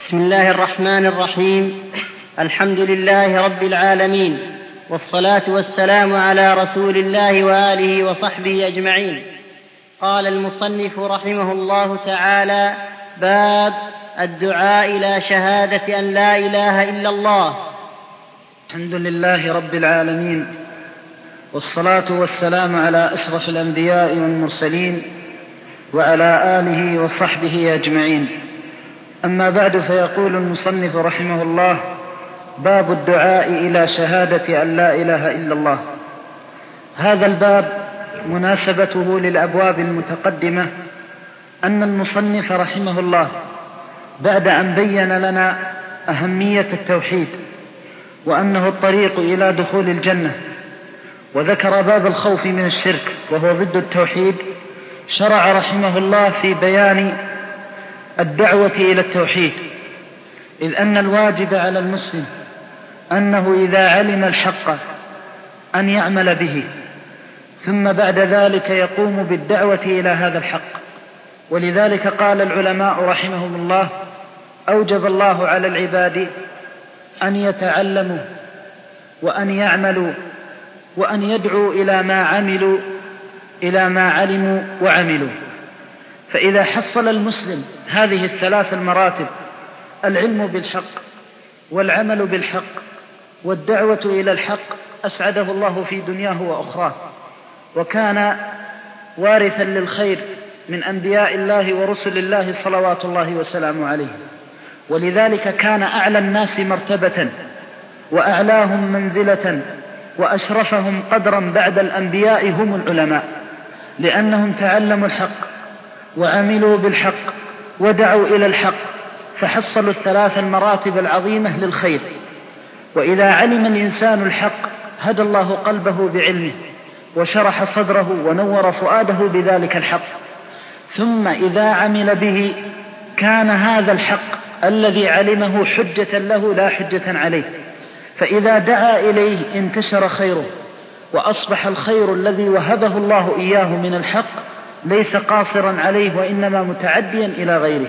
بسم الله الرحمن الرحيم. الحمد لله رب العالمين، والصلاة والسلام على رسول الله وآله وصحبه أجمعين. قال المصنف رحمه الله تعالى: باب الدعاء إلى شهادة أن لا إله إلا الله. الحمد لله رب العالمين، والصلاة والسلام على أشرف الأنبياء والمرسلين وعلى آله وصحبه أجمعين. أما بعد، فيقول المصنف رحمه الله: باب الدعاء إلى شهادة أن لا إله إلا الله. هذا الباب مناسبته للأبواب المتقدمة أن المصنف رحمه الله بعد أن بين لنا أهمية التوحيد وأنه الطريق إلى دخول الجنة، وذكر باب الخوف من الشرك وهو ضد التوحيد، شرع رحمه الله في بيان الدعوة إلى التوحيد، إذ أن الواجب على المسلم أنه إذا علم الحق أن يعمل به، ثم بعد ذلك يقوم بالدعوة إلى هذا الحق. ولذلك قال العلماء رحمهم الله: أوجب الله على العباد أن يتعلموا وأن يعملوا وأن يدعوا إلى ما علموا وعملوا. فإذا حصل المسلم هذه الثلاث المراتب: العلم بالحق والعمل بالحق والدعوة إلى الحق، أسعده الله في دنياه وأخراه، وكان وارثا للخير من أنبياء الله ورسل الله صلوات الله وسلامه عليه. ولذلك كان أعلى الناس مرتبة وأعلاهم منزلة وأشرفهم قدرا بعد الأنبياء هم العلماء، لأنهم تعلموا الحق وعملوا بالحق ودعوا إلى الحق، فحصلوا الثلاث المراتب العظيمة للخير. وإذا علم الإنسان الحق هدى الله قلبه بعلمه وشرح صدره ونور فؤاده بذلك الحق، ثم إذا عمل به كان هذا الحق الذي علمه حجة له لا حجة عليه، فإذا دعا إليه انتشر خيره، وأصبح الخير الذي وهبه الله إياه من الحق ليس قاصرا عليه وإنما متعديا إلى غيره.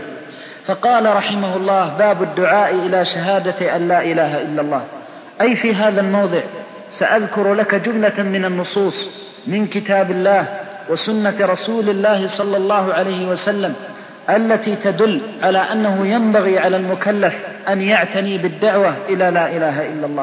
فقال رحمه الله: باب الدعاء إلى شهادة أن لا إله إلا الله. أي في هذا الموضع سأذكر لك جملة من النصوص من كتاب الله وسنة رسول الله صلى الله عليه وسلم التي تدل على أنه ينبغي على المكلف أن يعتني بالدعوة إلى لا إله إلا الله.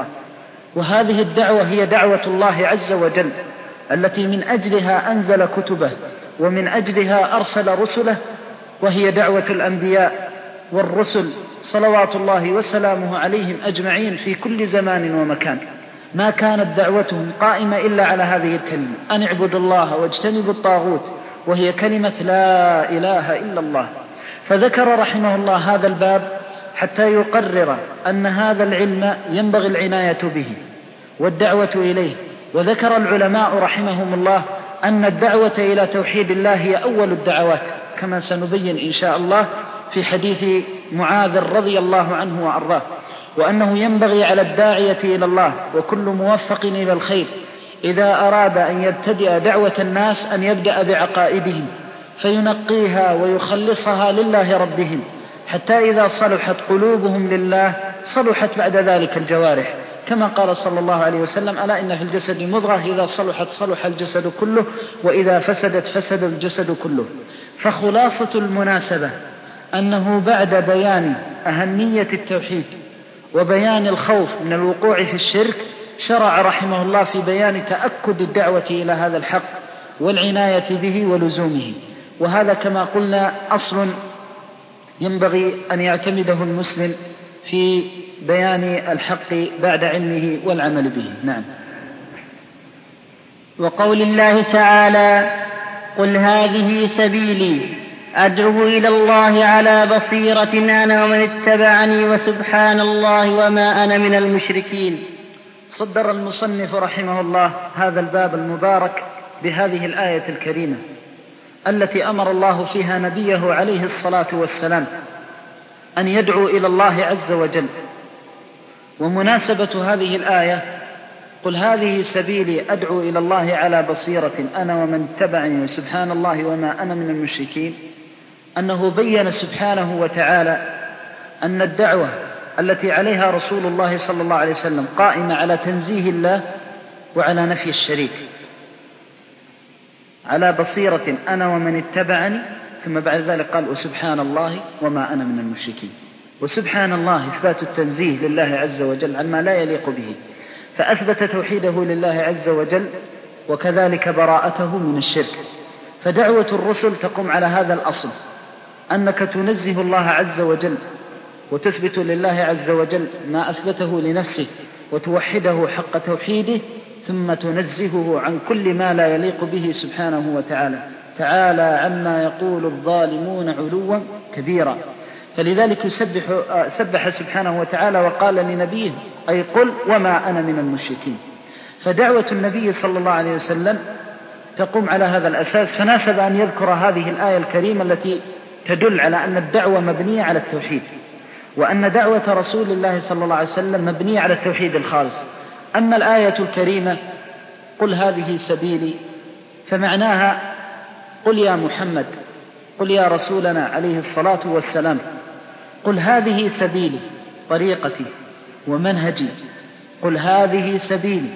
وهذه الدعوة هي دعوة الله عز وجل التي من أجلها أنزل كتبه ومن أجلها أرسل رسله، وهي دعوة الأنبياء والرسل صلوات الله وسلامه عليهم أجمعين في كل زمان ومكان. ما كانت دعوتهم قائمة إلا على هذه الكلمة: أن اعبدوا الله واجتنبوا الطاغوت، وهي كلمة لا إله إلا الله. فذكر رحمه الله هذا الباب حتى يقرر أن هذا العلم ينبغي العناية به والدعوة إليه. وذكر العلماء رحمهم الله أن الدعوة إلى توحيد الله هي أول الدعوات، كما سنبين إن شاء الله في حديث معاذ رضي الله عنه وأرضاه، وأنه ينبغي على الداعية إلى الله وكل موفق إلى الخير إذا أراد أن يبتدئ دعوة الناس أن يبدأ بعقائدهم فينقيها ويخلصها لله ربهم، حتى إذا صلحت قلوبهم لله صلحت بعد ذلك الجوارح، كما قال صلى الله عليه وسلم: ألا إن في الجسد مضغة إذا صلحت صلح الجسد كله وإذا فسدت فسد الجسد كله. فخلاصة المناسبة أنه بعد بيان أهمية التوحيد وبيان الخوف من الوقوع في الشرك، شرع رحمه الله في بيان تأكد الدعوة إلى هذا الحق والعناية به ولزومه. وهذا كما قلنا أصل ينبغي أن يعتمده المسلم في بيان الحق بعد علمه والعمل به. نعم. وقول الله تعالى: قل هذه سبيلي أدعو إلى الله على بصيرة أنا ومن اتبعني وسبحان الله وما أنا من المشركين. صدر المصنف رحمه الله هذا الباب المبارك بهذه الآية الكريمة التي أمر الله فيها نبيه عليه الصلاة والسلام أن يدعو إلى الله عز وجل. ومناسبة هذه الآية: قل هذه سبيلي أدعو إلى الله على بصيرة أنا ومن اتبعني وسبحان الله وما أنا من المشركين، أنه بين سبحانه وتعالى أن الدعوة التي عليها رسول الله صلى الله عليه وسلم قائمة على تنزيه الله وعلى نفي الشريك، على بصيرة أنا ومن اتبعني، ثم بعد ذلك قال وسبحان الله وما أنا من المشركين. وسبحان الله إثبات التنزيه لله عز وجل عما لا يليق به، فأثبت توحيده لله عز وجل وكذلك براءته من الشرك. فدعوة الرسل تقوم على هذا الأصل، أنك تنزه الله عز وجل وتثبت لله عز وجل ما أثبته لنفسه وتوحده حق توحيده، ثم تنزهه عن كل ما لا يليق به سبحانه وتعالى. تعالى عما يقول الظالمون علوا كبيرا. فلذلك سبح سبحانه وتعالى وقال لنبيه أي قل وما أنا من المشركين. فدعوة النبي صلى الله عليه وسلم تقوم على هذا الأساس، فناسب أن يذكر هذه الآية الكريمة التي تدل على أن الدعوة مبنية على التوحيد، وأن دعوة رسول الله صلى الله عليه وسلم مبنية على التوحيد الخالص. أما الآية الكريمة قل هذه سبيلي، فمعناها قل يا محمد، قل يا رسولنا عليه الصلاة والسلام، قل هذه سبيلي، طريقتي ومنهجي، قل هذه سبيلي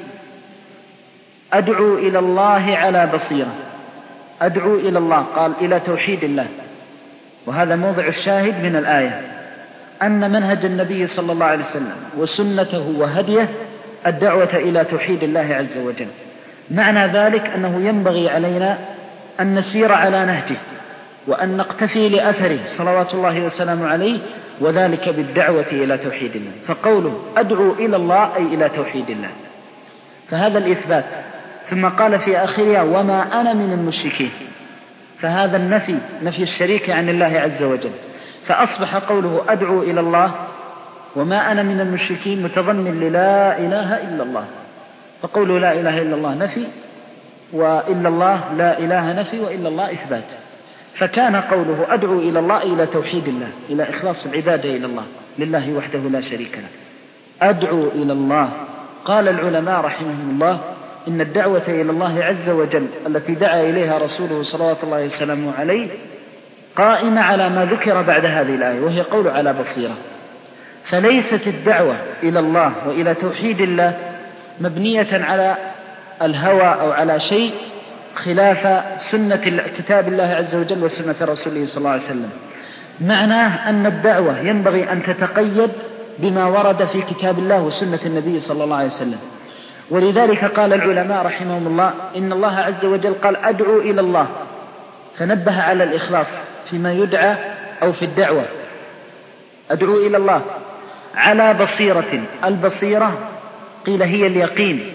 أدعو إلى الله على بصيرة. أدعو إلى الله، قال إلى توحيد الله، وهذا موضع الشاهد من الآية، أن منهج النبي صلى الله عليه وسلم وسنته وهديه الدعوة إلى توحيد الله عز وجل. معنى ذلك أنه ينبغي علينا أن نسير على نهجه وأن نقتفي لأثره صلوات الله وسلامه عليه، وذلك بالدعوة إلى توحيد الله. فقوله أدعو إلى الله أي إلى توحيد الله، فهذا الإثبات. ثم قال في آخرها وما أنا من المشركين، فهذا النفي، نفي الشريك عن الله عز وجل. فأصبح قوله أدعو إلى الله وما أنا من المشركين متضمن للا إله إلا الله، فقوله لا إله إلا الله نفي، وإلا الله لا إله نفي، وإلا الله إثبات. فكان قوله أدعو إلى الله إلى توحيد الله، إلى إخلاص العبادة إلى الله، لله وحده لا شريك له. أدعو إلى الله. قال العلماء رحمهم الله إن الدعوة إلى الله عز وجل التي دعا إليها رسوله صلوات الله وسلامه عليه قائمة على ما ذكر بعد هذه الآية، وهي قول على بصيرة. فليست الدعوة إلى الله وإلى توحيد الله مبنية على الهوى أو على شيء خلاف سنة كتاب الله عز وجل وسنة رسوله صلى الله عليه وسلم. معناه أن الدعوة ينبغي أن تتقيد بما ورد في كتاب الله وسنة النبي صلى الله عليه وسلم. ولذلك قال العلماء رحمهم الله إن الله عز وجل قال أدعو إلى الله، فنبه على الإخلاص فيما يدعى أو في الدعوة. أدعو إلى الله على بصيرة. البصيرة قيل هي اليقين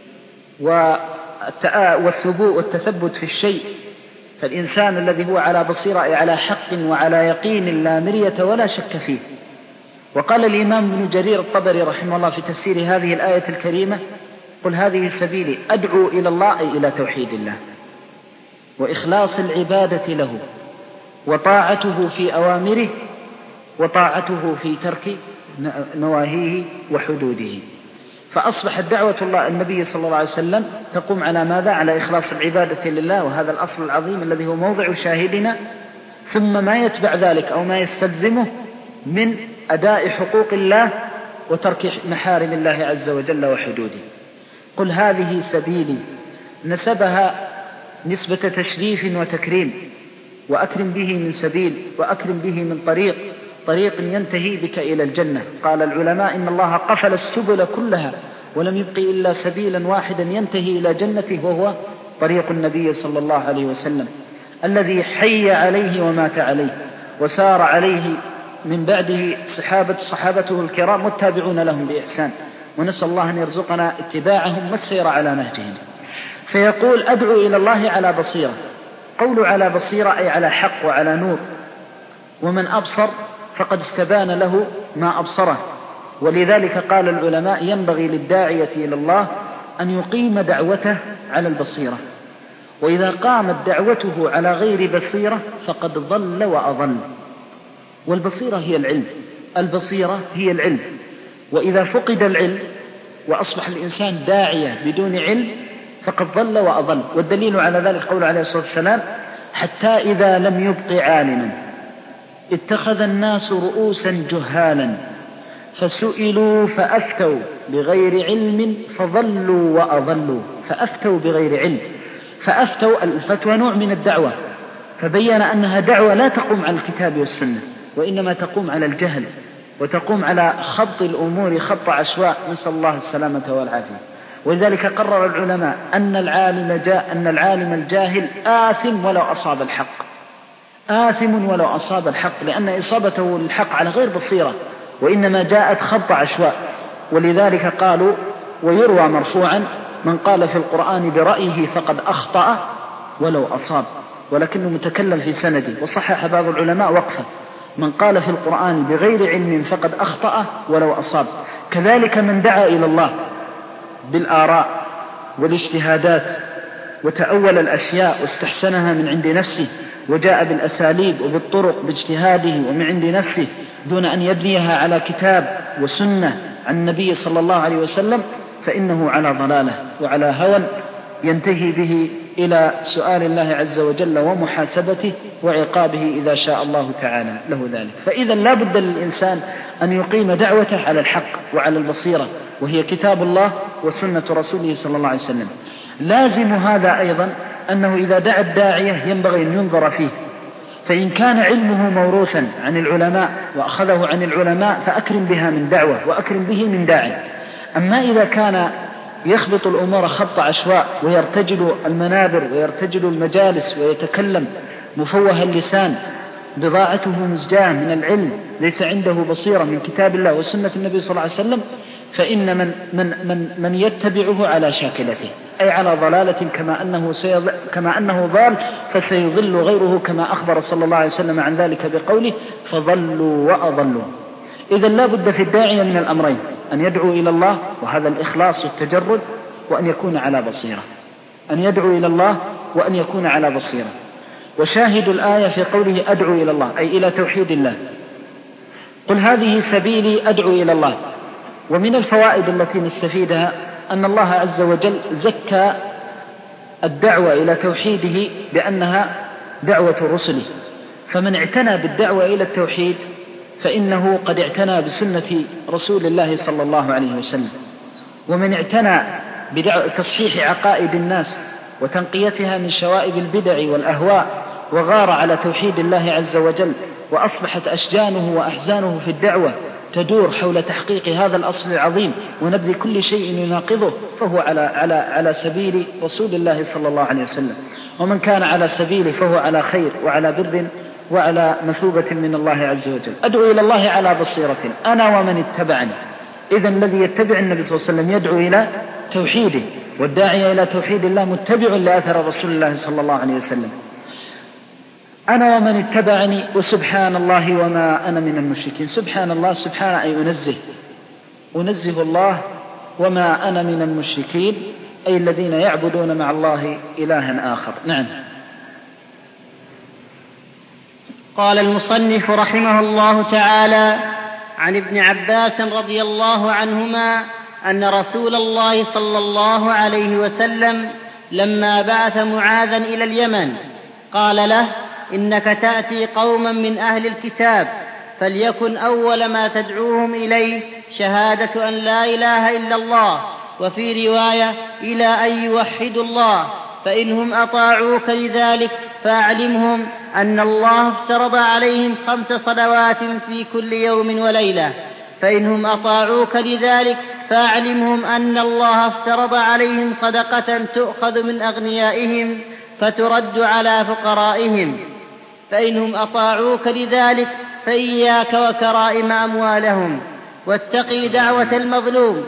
والثبوت والتثبت في الشيء، فالإنسان الذي هو على بصيرة أي على حق وعلى يقين لا مرية ولا شك فيه. وقال الإمام ابن جرير الطبري رحمه الله في تفسير هذه الآية الكريمة قل هذه سبيلي أدعو إلى الله أي إلى توحيد الله وإخلاص العبادة له وطاعته في أوامره وطاعته في ترك نواهيه وحدوده. فأصبحت دعوة الله النبي صلى الله عليه وسلم تقوم على ماذا؟ على إخلاص العبادة لله، وهذا الأصل العظيم الذي هو موضع شاهدنا، ثم ما يتبع ذلك أو ما يستلزمه من أداء حقوق الله وترك محارم الله عز وجل وحدوده. قل هذه سبيلي، نسبها نسبة تشريف وتكريم، وأكرم به من سبيل وأكرم به من طريق ينتهي بك إلى الجنة. قال العلماء إن الله قفل السبل كلها ولم يبق إلا سبيلا واحدا ينتهي إلى جنته، وهو طريق النبي صلى الله عليه وسلم الذي حي عليه ومات عليه وسار عليه من بعده صحابته الكرام والتابعون لهم بإحسان، ونسأل الله أن يرزقنا اتباعهم والسير على نهجهم. فيقول أدعو إلى الله على بصيرة. قول على بصيرة أي على حق وعلى نور، ومن أبصر فقد استبان له ما أبصره. ولذلك قال العلماء ينبغي للداعية إلى الله أن يقيم دعوته على البصيرة، وإذا قامت دعوته على غير بصيرة فقد ضل وأضل. والبصيرة هي العلم، البصيرة هي العلم، وإذا فقد العلم وأصبح الإنسان داعية بدون علم فقد ضل وأضل. والدليل على ذلك قول عليه الصلاة والسلام حتى إذا لم يبق عالما اتخذ الناس رؤوسا جهالا فسئلوا فأفتوا بغير علم فضلوا وأضلوا. فأفتوا بغير علم، فأفتوا الفتوى نوع من الدعوة، فبين أنها دعوة لا تقوم على الكتاب والسنة، وإنما تقوم على الجهل وتقوم على خط الأمور خط عشواء، نسأل الله السلامة والعافية. ولذلك قرر العلماء أن العالم الجاهل آثم ولو أصاب الحق، آثم ولو أصاب الحق، لأن إصابته الحق على غير بصيرة وإنما جاءت خط عشواء. ولذلك قالوا ويروى مرفوعا: من قال في القرآن برأيه فقد أخطأ ولو أصاب، ولكنه متكلم في سنده، وصحح بعض العلماء وقفه: من قال في القرآن بغير علم فقد أخطأ ولو أصاب. كذلك من دعا إلى الله بالآراء والاجتهادات وتأول الأشياء واستحسنها من عند نفسه وجاء بالأساليب وبالطرق باجتهاده ومن عند نفسه دون أن يبنيها على كتاب وسنة عن النبي صلى الله عليه وسلم، فإنه على ضلالة وعلى هوى ينتهي به إلى سؤال الله عز وجل ومحاسبته وعقابه إذا شاء الله تعالى له ذلك. فإذا لا بد للإنسان أن يقيم دعوته على الحق وعلى البصيرة، وهي كتاب الله وسنة رسوله صلى الله عليه وسلم. لازم هذا أيضا أنه إذا دعا الداعية ينبغي أن ينظر فيه، فإن كان علمه موروثا عن العلماء وأخذه عن العلماء فأكرم بها من دعوة وأكرم به من داعي. أما إذا كان يخبط الأمور خط عشواء ويرتجل المنابر ويرتجل المجالس ويتكلم مفوه اللسان، بضاعته مزجاة من العلم، ليس عنده بصيرة من كتاب الله وسنة النبي صلى الله عليه وسلم، فإن من يتبعه على شاكلته، أي على ضلالة، كما أنه ضال فسيضل غيره، كما أخبر صلى الله عليه وسلم عن ذلك بقوله: فضلوا وأضلوا. إذا لا بد في الداعية من الأمرين: أن يدعو إلى الله، وهذا الإخلاص والتجرد، وأن يكون على بصيرة. أن يدعو إلى الله وأن يكون على بصيرة. وشاهد الآية في قوله: أدعو إلى الله، أي إلى توحيد الله. قل هذه سبيلي أدعو إلى الله. ومن الفوائد التي نستفيدها أن الله عز وجل زكى الدعوة إلى توحيده بأنها دعوة رسله، فمن اعتنى بالدعوة إلى التوحيد فإنه قد اعتنى بسنة رسول الله صلى الله عليه وسلم. ومن اعتنى بتصحيح عقائد الناس وتنقيتها من شوائب البدع والأهواء وغار على توحيد الله عز وجل، وأصبحت أشجانه وأحزانه في الدعوة تدور حول تحقيق هذا الأصل العظيم ونبذ كل شيء يناقضه، فهو على سبيل رسول الله صلى الله عليه وسلم. ومن كان على سبيله فهو على خير وعلى بر وعلى مثوبة من الله عز وجل. أدعو إلى الله على بصيرة أنا ومن اتبعني. إذن الذي يتبع النبي صلى الله عليه وسلم يدعو إلى توحيده، والداعي إلى توحيد الله متبع لأثر رسول الله صلى الله عليه وسلم. أنا ومن اتبعني وسبحان الله وما أنا من المشركين. سبحان الله، سبحان أي أنزه الله، وما أنا من المشركين أي الذين يعبدون مع الله إلها آخر. نعم. قال المصنف رحمه الله تعالى: عن ابن عباس رضي الله عنهما أن رسول الله صلى الله عليه وسلم لما بعث معاذا إلى اليمن قال له: إنك تأتي قوما من أهل الكتاب، فليكن أول ما تدعوهم إليه شهادة أن لا إله إلا الله، وفي رواية إلى أن يوحدوا الله، فإنهم أطاعوك لذلك فأعلمهم أن الله افترض عليهم 5 صلوات في كل يوم وليلة. فإنهم أطاعوك لذلك فأعلمهم أن الله افترض عليهم صدقة تؤخذ من أغنيائهم فترد على فقرائهم. فإنهم أطاعوك لذلك فإياك وكرائم أموالهم، واتقي دعوة المظلوم.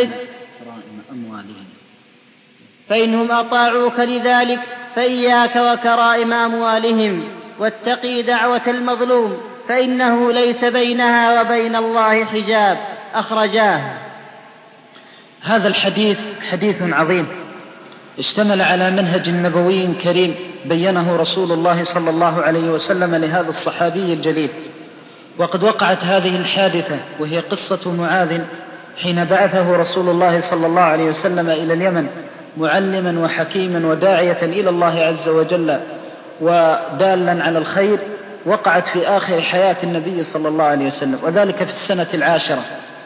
فإنهم أطاعوك لذلك فإياك وكرائم أموالهم، واتقي دعوة المظلوم، فإنه ليس بينها وبين الله حجاب. أخرجاه. هذا الحديث حديث عظيم اشتمل على منهج نبوي كريم بينه رسول الله صلى الله عليه وسلم لهذا الصحابي الجليل. وقد وقعت هذه الحادثة وهي قصة معاذ حين بعثه رسول الله صلى الله عليه وسلم إلى اليمن معلما وحكيما وداعية إلى الله عز وجل ودالا على الخير وقعت في آخر حياة النبي صلى الله عليه وسلم، وذلك في السنة 10.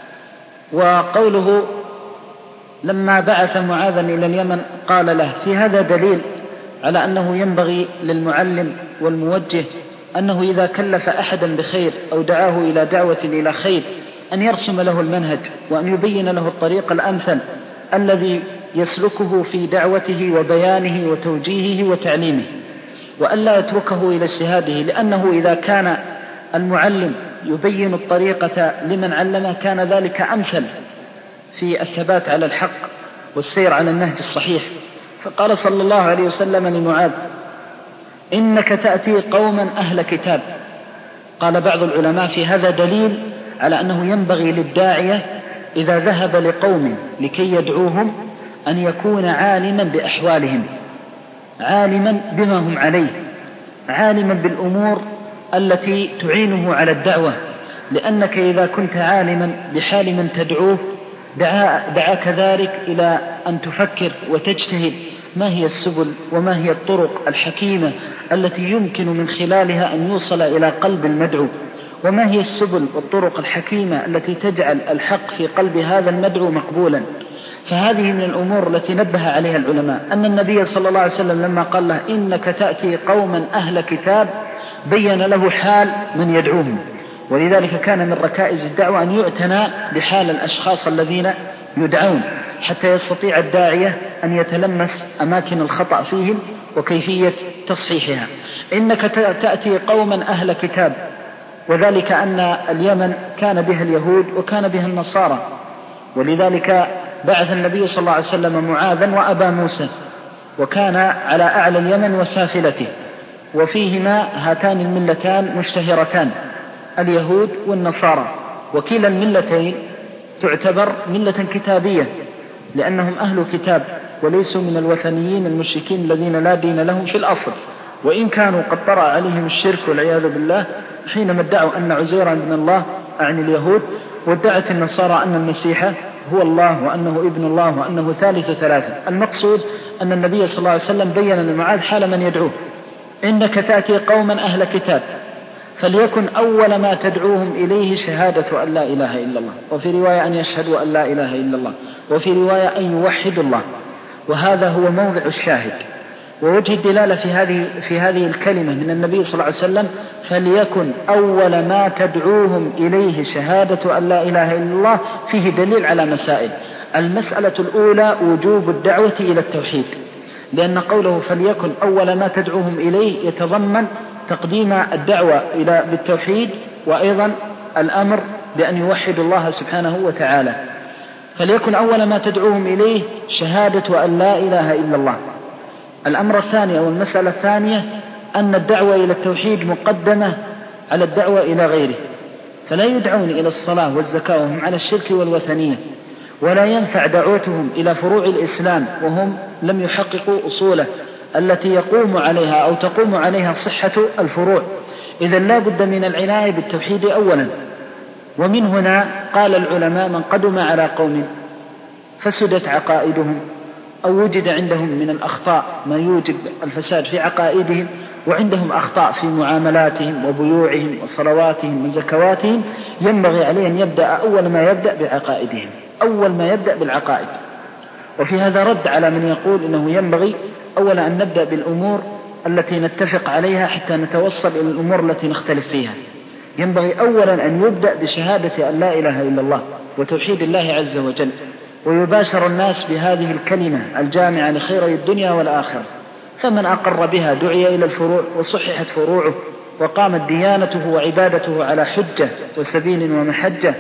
وقوله لما بعث معاذا إلى اليمن قال له، في هذا دليل على أنه ينبغي للمعلم والموجه أنه إذا كلف أحدا بخير أو دعاه إلى دعوة إلى خير أن يرسم له المنهج، وأن يبين له الطريق الأمثل الذي يسلكه في دعوته وبيانه وتوجيهه وتعليمه، وألا يتركه إلى اجتهاده، لأنه إذا كان المعلم يبين الطريقة لمن علمه كان ذلك أمثل في الثبات على الحق والسير على النهج الصحيح. فقال صلى الله عليه وسلم لمعاذ: إنك تأتي قوما أهل كتاب. قال بعض العلماء في هذا دليل على أنه ينبغي للداعية إذا ذهب لقوم لكي يدعوهم أن يكون عالما بأحوالهم، عالما بما هم عليه، عالما بالأمور التي تعينه على الدعوة، لأنك إذا كنت عالما بحال من تدعوه دعاك ذلك إلى أن تفكر وتجتهد ما هي السبل وما هي الطرق الحكيمة التي يمكن من خلالها أن يوصل إلى قلب المدعو، وما هي السبل والطرق الحكيمة التي تجعل الحق في قلب هذا المدعو مقبولا. فهذه من الأمور التي نبه عليها العلماء، أن النبي صلى الله عليه وسلم لما قال له إنك تأتي قوما أهل كتاب بين له حال من يدعوهم، ولذلك كان من ركائز الدعوة أن يعتنى بحال الأشخاص الذين يدعون حتى يستطيع الداعية أن يتلمس أماكن الخطأ فيهم وكيفية تصحيحها. إنك تأتي قوما أهل كتاب، وذلك أن اليمن كان بها اليهود وكان بها النصارى، ولذلك بعث النبي صلى الله عليه وسلم معاذا وأبا موسى، وكان على أعلى اليمن وسافلته، وفيهما هاتان الملتان مشتهرتان، اليهود والنصارى، وكلا الملتين تعتبر ملة كتابية لأنهم أهل كتاب وليسوا من الوثنيين المشركين الذين لا دين لهم في الأصل، وإن كانوا قد طرأ عليهم الشرك والعياذ بالله حينما ادعوا أن عزيرا ابن الله أعني اليهود، وادعت النصارى أن المسيح هو الله وأنه ابن الله وأنه ثالث ثلاثة. المقصود أن النبي صلى الله عليه وسلم بين لمعاذ حال من يدعوه: إنك تأتي قوما أهل كتاب فليكن أول ما تدعوهم إليه شهادة أن لا إله إلا الله، وفي رواية أن يشهدوا أن لا إله إلا الله، وفي رواية أن يوحدوا الله. وهذا هو موضع الشاهد ووجه الدلالة في هذه الكلمة من النبي صلى الله عليه وسلم: فليكن أول ما تدعوهم إليه شهادة أن لا إله إلا الله. فيه دليل على مسائل. المسألة الأولى وجوب الدعوة إلى التوحيد، لأن قوله فليكن أول ما تدعوهم إليه يتضمن تقديم الدعوة بالتوحيد، وأيضا الأمر بأن يوحدوا الله سبحانه وتعالى. فليكن أول ما تدعوهم إليه شهادة أن لا إله إلا الله. الأمر الثاني أو المسألة الثانية أن الدعوة إلى التوحيد مقدمة على الدعوة إلى غيره، فلا يدعون إلى الصلاة والزكاة وهم على الشرك والوثنية، ولا ينفع دعوتهم إلى فروع الإسلام وهم لم يحققوا أصوله التي يقوم عليها أو تقوم عليها صحة الفروع. إذن لا بد من العناية بالتوحيد أولا. ومن هنا قال العلماء: من قدم على قوم فسدت عقائدهم أو وجد عندهم من الأخطاء ما يوجب الفساد في عقائدهم، وعندهم أخطاء في معاملاتهم وبيوعهم وصلواتهم وزكواتهم، ينبغي عليه أن يبدأ أول ما يبدأ بعقائدهم، أول ما يبدأ بالعقائد. وفي هذا رد على من يقول إنه ينبغي أولا أن نبدأ بالأمور التي نتفق عليها حتى نتوصل إلى الأمور التي نختلف فيها. ينبغي أولا أن يبدأ بشهادة أن لا إله إلا الله وتوحيد الله عز وجل، ويباشر الناس بهذه الكلمة الجامعة لخيري الدنيا والآخرة. فمن أقر بها دعي إلى الفروع وصححت فروعه وقامت ديانته وعبادته على حجة وسبيل ومحجة،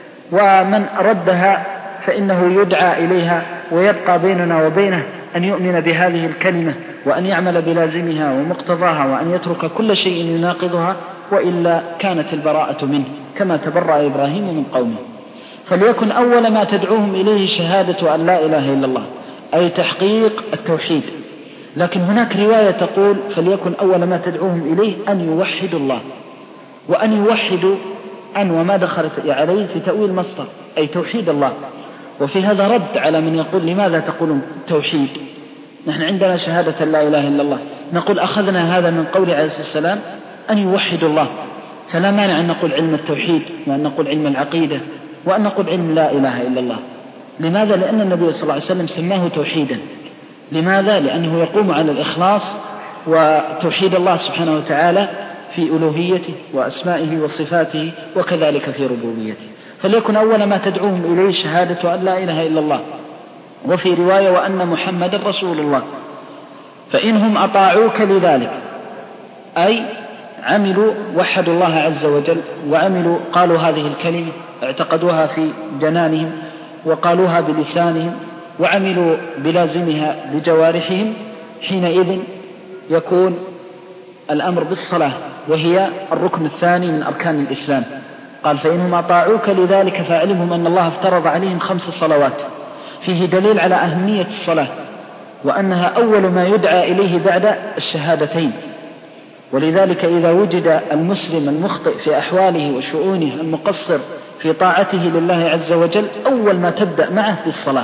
ومن ردها فإنه يدعى إليها، ويبقى بيننا وبينه أن يؤمن بهذه الكلمة وأن يعمل بلازمها ومقتضاها، وأن يترك كل شيء يناقضها، وإلا كانت البراءة منه كما تبرأ إبراهيم من قومه. فليكن أول ما تدعوهم إليه شهادة أن لا إله إلا الله، أي تحقيق التوحيد. لكن هناك رواية تقول فليكن أول ما تدعوهم إليه أن يوحدوا الله، وأن يوحدوا أن وما دخلت عليه في تأويل مصدر، أي توحيد الله. وفي هذا رد على من يقول لماذا تقولون توحيد؟ نحن عندنا شهادة لا إله إلا الله. نقول أخذنا هذا من قول عليه السلام أن يوحدوا الله. فلا مانع أن نقول علم التوحيد، وأن نقول علم العقيدة، وأن نقول علم لا إله إلا الله. لماذا؟ لأن النبي صلى الله عليه وسلم سماه توحيدا. لماذا؟ لأنه يقوم على الإخلاص وتوحيد الله سبحانه وتعالى في ألوهيته وأسمائه وصفاته، وكذلك في ربوبيته. فليكن أول ما تدعوهم إليه شهادة أن لا إله إلا الله، وفي رواية وأن محمد رسول الله. فإنهم أطاعوك لذلك، أي عملوا وحدوا الله عز وجل، وعملوا قالوا هذه الكلمة، اعتقدوها في جنانهم وقالوها بلسانهم، وعملوا بلازمها بجوارحهم، حينئذ يكون الأمر بالصلاة، وهي الركن الثاني من أركان الإسلام. قال فإنهم أطاعوك لذلك فاعلمهم أن الله افترض عليهم 5 صلوات. فيه دليل على أهمية الصلاة، وأنها أول ما يدعى إليه بعد الشهادتين. ولذلك إذا وجد المسلم المخطئ في أحواله وشؤونه، المقصر في طاعته لله عز وجل، أول ما تبدأ معه بالصلاة.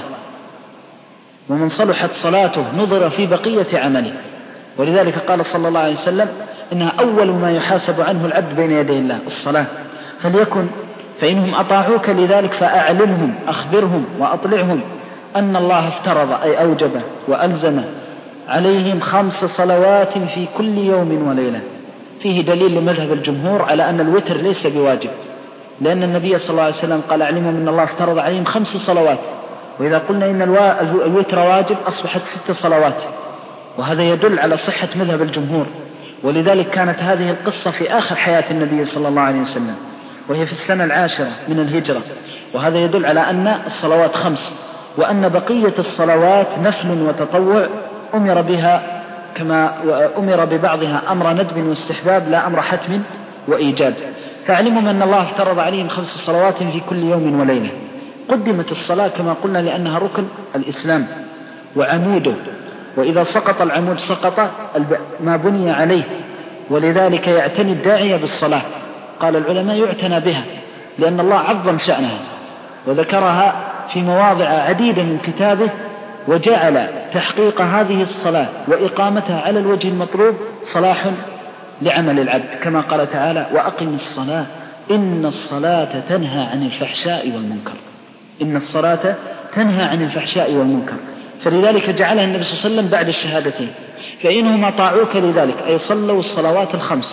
ومن صلحت صلاته نظر في بقية عمله. ولذلك قال صلى الله عليه وسلم إنها أول ما يحاسب عنه العبد بين يدي الله، الصلاة. فليكن فإنهم أطاعوك لذلك فأعلمهم، أخبرهم وأطلعهم أن الله افترض أي أوجب وألزم عليهم 5 صلوات في كل يوم وليلة. فيه دليل لمذهب الجمهور على أن الوتر ليس بواجب، لأن النبي صلى الله عليه وسلم قال أعلمهم أن الله افترض عليهم 5 صلوات. وإذا قلنا إن الوتر واجب أصبحت 6 صلوات، وهذا يدل على صحة مذهب الجمهور. ولذلك كانت هذه القصة في آخر حياة النبي صلى الله عليه وسلم، وهي في السنة 10 من الهجرة. وهذا يدل على أن الصلوات 5، وأن بقية الصلوات نفل وتطوع أمر بها، كما أمر ببعضها أمر ندب واستحباب لا أمر حتم وإيجاد. فاعلمهم أن الله افترض عليهم 5 صلوات في كل يوم وليلة. قدمت الصلاة كما قلنا لأنها ركن الإسلام وعموده، وإذا سقط العمود سقط ما بني عليه. ولذلك يعتني الداعية بالصلاة. قال العلماء يعتنى بها لأن الله عظم شأنها وذكرها في مواضع عديدة من كتابه، وجعل تحقيق هذه الصلاة وإقامتها على الوجه المطلوب صلاح لعمل العبد، كما قال تعالى وأقم الصلاة إن الصلاة تنهى عن الفحشاء والمنكر. إن الصلاة تنهى عن الفحشاء والمنكر. فلذلك جعلها النبي صلى الله عليه وسلم بعد الشهادتين. فإنهم أطاعوك لذلك أي صلوا الصلوات ال5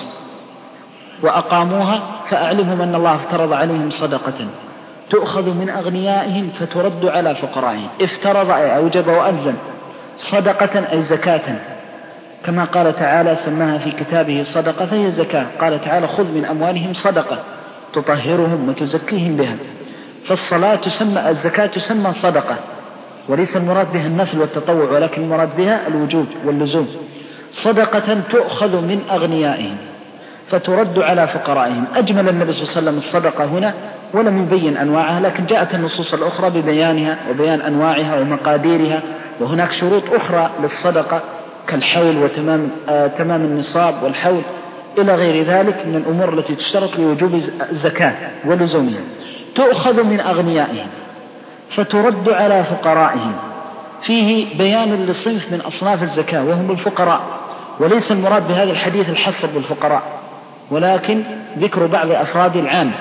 وأقاموها فأعلمهم أن الله افترض عليهم صدقة تؤخذ من أغنيائهم فترد على فقرائهم. افترض أي أوجب وألزم، صدقة أي زكاة، كما قال تعالى سماها في كتابه صدقة فهي زكاة. قال تعالى خذ من أموالهم صدقة تطهرهم وتزكيهم بها. فالصلاة تسمى، الزكاة تسمى صدقة، وليس المراد بها النفل والتطوع، ولكن المراد بها الوجوب واللزوم. صدقة تؤخذ من أغنيائهم فترد على فقرائهم. أجمل النبي صلى الله عليه وسلم الصدقة هنا ولم يبين أنواعها، لكن جاءت النصوص الأخرى ببيانها وبيان أنواعها ومقاديرها. وهناك شروط أخرى للصدقة كالحول وتمام النصاب والحول إلى غير ذلك من الأمور التي تشترط لوجوب الزكاة ولزومها. تؤخذ من أغنيائهم فترد على فقرائهم. فيه بيان لصنف من أصناف الزكاة وهم الفقراء، وليس المراد بهذا الحديث الحصر بالفقراء، ولكن ذكر بعض أفراد العام.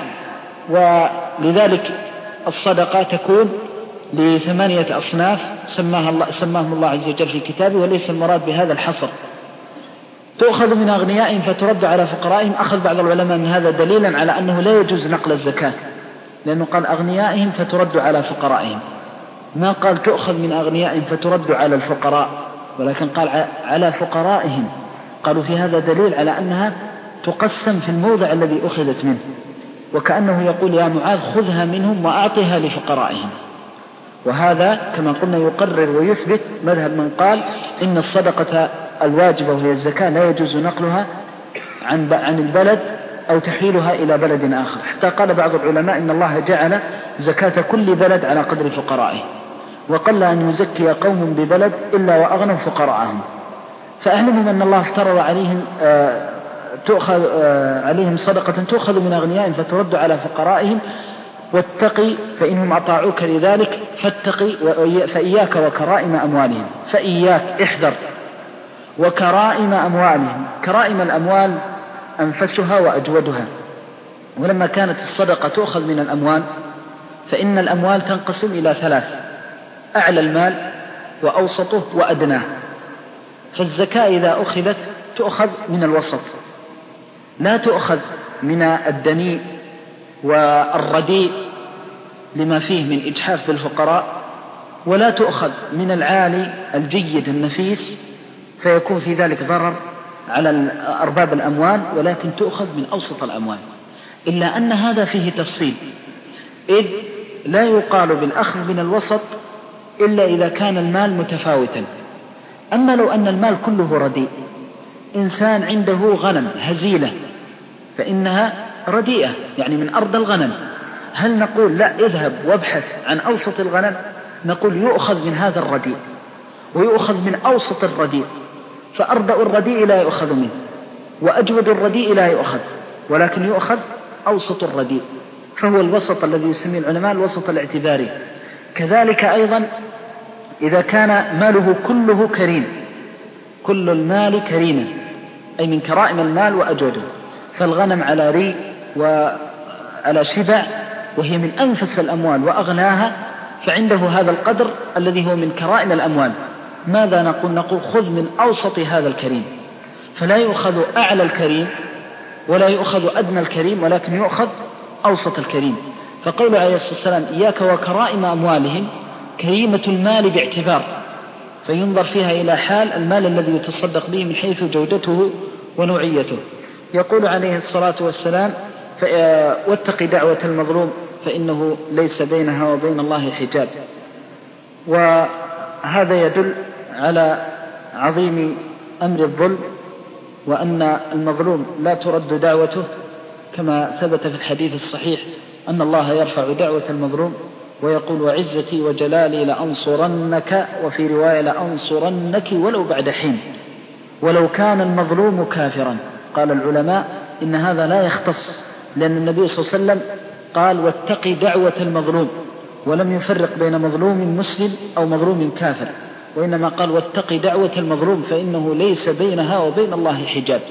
ولذلك الصدقة تكون ل8 أصناف سماهم الله عز وجل في كتابه، وليس المراد بهذا الحصر. تؤخذ من أغنيائهم فترد على فقرائهم. أخذ بعض العلماء من هذا دليلا على أنه لا يجوز نقل الزكاة، لأنه قال أغنيائهم فترد على فقرائهم، ما قال تؤخذ من أغنيائهم فترد على الفقراء، ولكن قال على فقرائهم. قالوا في هذا دليل على أنها تقسم في الموضع الذي أخذت منه، وكأنه يقول يا معاذ خذها منهم وأعطها لفقرائهم. وهذا كما قلنا يقرر ويثبت مذهب من قال إن الصدقة الواجبة وهي الزكاة لا يجوز نقلها عن البلد أو تحويلها إلى بلد آخر، حتى قال بعض العلماء إن الله جعل زكاة كل بلد على قدر فقرائه، وقل أن يزكي قوم ببلد إلا وأغنوا فقراءهم. فأعلمهم أن الله افترض عليهم تؤخذ عليهم صدقة تؤخذ من أغنيائهم فترد على فقرائهم. واتقي فإنهم أطاعوك لذلك فاتقي فإياك وكرائم أموالهم. فإياك احذر وكرائم أموالهم. كرائم الأموال أنفسها وأجودها. ولما كانت الصدقة تؤخذ من الأموال فإن الأموال تنقسم إلى 3: أعلى المال وأوسطه وأدناه. فالزكاة إذا أخذت تؤخذ من الوسط، لا تؤخذ من الدنيء والرديء لما فيه من إجحاف بالفقراء، ولا تؤخذ من العالي الجيد النفيس فيكون في ذلك ضرر على أرباب الأموال، ولكن تؤخذ من أوسط الأموال. إلا أن هذا فيه تفصيل، إذ لا يقال بالأخذ من الوسط إلا إذا كان المال متفاوتا. أما لو أن المال كله رديء، إنسان عنده غنم هزيلة فإنها رديئة يعني من أرض الغنم، هل نقول لا اذهب وابحث عن أوسط الغنم؟ نقول يؤخذ من هذا الرديء ويؤخذ من أوسط الرديء، فأردأ الرديء لا يؤخذ منه وأجود الرديء لا يؤخذ، ولكن يؤخذ أوسط الرديء، فهو الوسط الذي يسميه العلماء الوسط الاعتباري. كذلك أيضا إذا كان ماله كله كريم، كل المال كريما أي من كرائم المال وأجوده، فالغنم على ري وعلى شبع وهي من أنفس الأموال وأغلاها، فعنده هذا القدر الذي هو من كرائم الأموال. ماذا نقول؟ نقول خذ من أوسط هذا الكريم، فلا يؤخذ أعلى الكريم ولا يؤخذ أدنى الكريم، ولكن يؤخذ أوسط الكريم. فقول عليه الصلاة والسلام إياك وكرائم أموالهم، كريمة المال باعتبار، فينظر فيها إلى حال المال الذي يتصدق به من حيث جودته ونوعيته. يقول عليه الصلاة والسلام واتق دعوة المظلوم فإنه ليس بينها وبين الله حجاب. وهذا يدل على عظيم أمر الظلم، وأن المظلوم لا ترد دعوته، كما ثبت في الحديث الصحيح أن الله يرفع دعوة المظلوم ويقول وعزتي وجلالي لأنصرنك، وفي رواية لأنصرنك ولو بعد حين، ولو كان المظلوم كافرا. قال العلماء إن هذا لا يختص، لأن النبي صلى الله عليه وسلم قال واتقي دعوة المظلوم، ولم يفرق بين مظلوم مسلم أو مظلوم كافر، وإنما قال واتقي دعوة المظلوم فإنه ليس بينها وبين الله حجاب،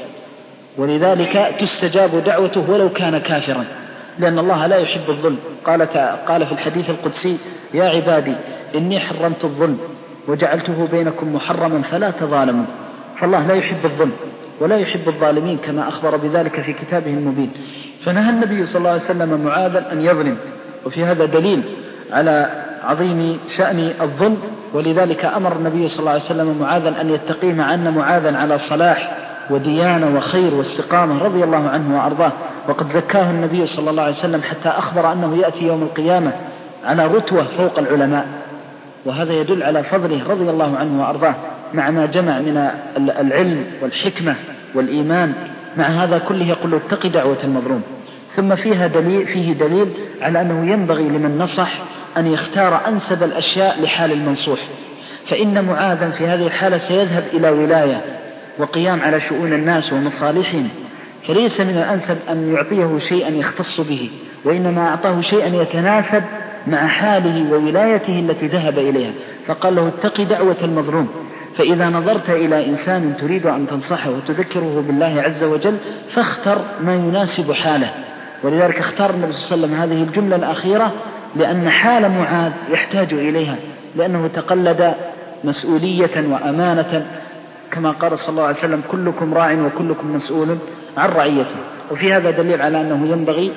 ولذلك تستجاب دعوته ولو كان كافرا، لأن الله لا يحب الظلم. قال في الحديث القدسي يا عبادي إني حرمت الظلم وجعلته بينكم محرما فلا تظالموا. فالله لا يحب الظلم ولا يحب الظالمين كما أخبر بذلك في كتابه المبين. فنهى النبي صلى الله عليه وسلم معاذا أن يظلم، وفي هذا دليل على عظيم شأن الظلم، ولذلك أمر النبي صلى الله عليه وسلم معاذا أن يتقي، مع أن معاذا على صلاح وديانة وخير واستقامة رضي الله عنه وأرضاه، وقد زكاه النبي صلى الله عليه وسلم حتى أخبر أنه يأتي يوم القيامة على رتوة فوق العلماء، وهذا يدل على فضله رضي الله عنه وأرضاه، مع ما جمع من العلم والحكمة والإيمان. مع هذا كله يقول اتق دعوة المظلوم. ثم فيه دليل على أنه ينبغي لمن نصح أن يختار أنسب الأشياء لحال المنصوح، فإن معاذا في هذه الحالة سيذهب إلى ولاية وقيام على شؤون الناس ومصالحهم، فليس من الأنسب أن يعطيه شيئا يختص به، وإنما أعطاه شيئا يتناسب مع حاله وولايته التي ذهب إليها. فقال له اتق دعوة المظلوم، فإذا نظرت إلى إنسان تريد أن تنصحه وتذكره بالله عز وجل فاختر ما يناسب حاله. ولذلك اختار النبي صلى الله عليه وسلم هذه الجملة الأخيرة، لأن حال معاذ يحتاج إليها، لأنه تقلد مسؤولية وأمانة، كما قال صلى الله عليه وسلم كلكم راع وكلكم مسؤول عن رعيته. وفي هذا دليل على أنه ينبغي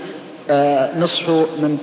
نصح من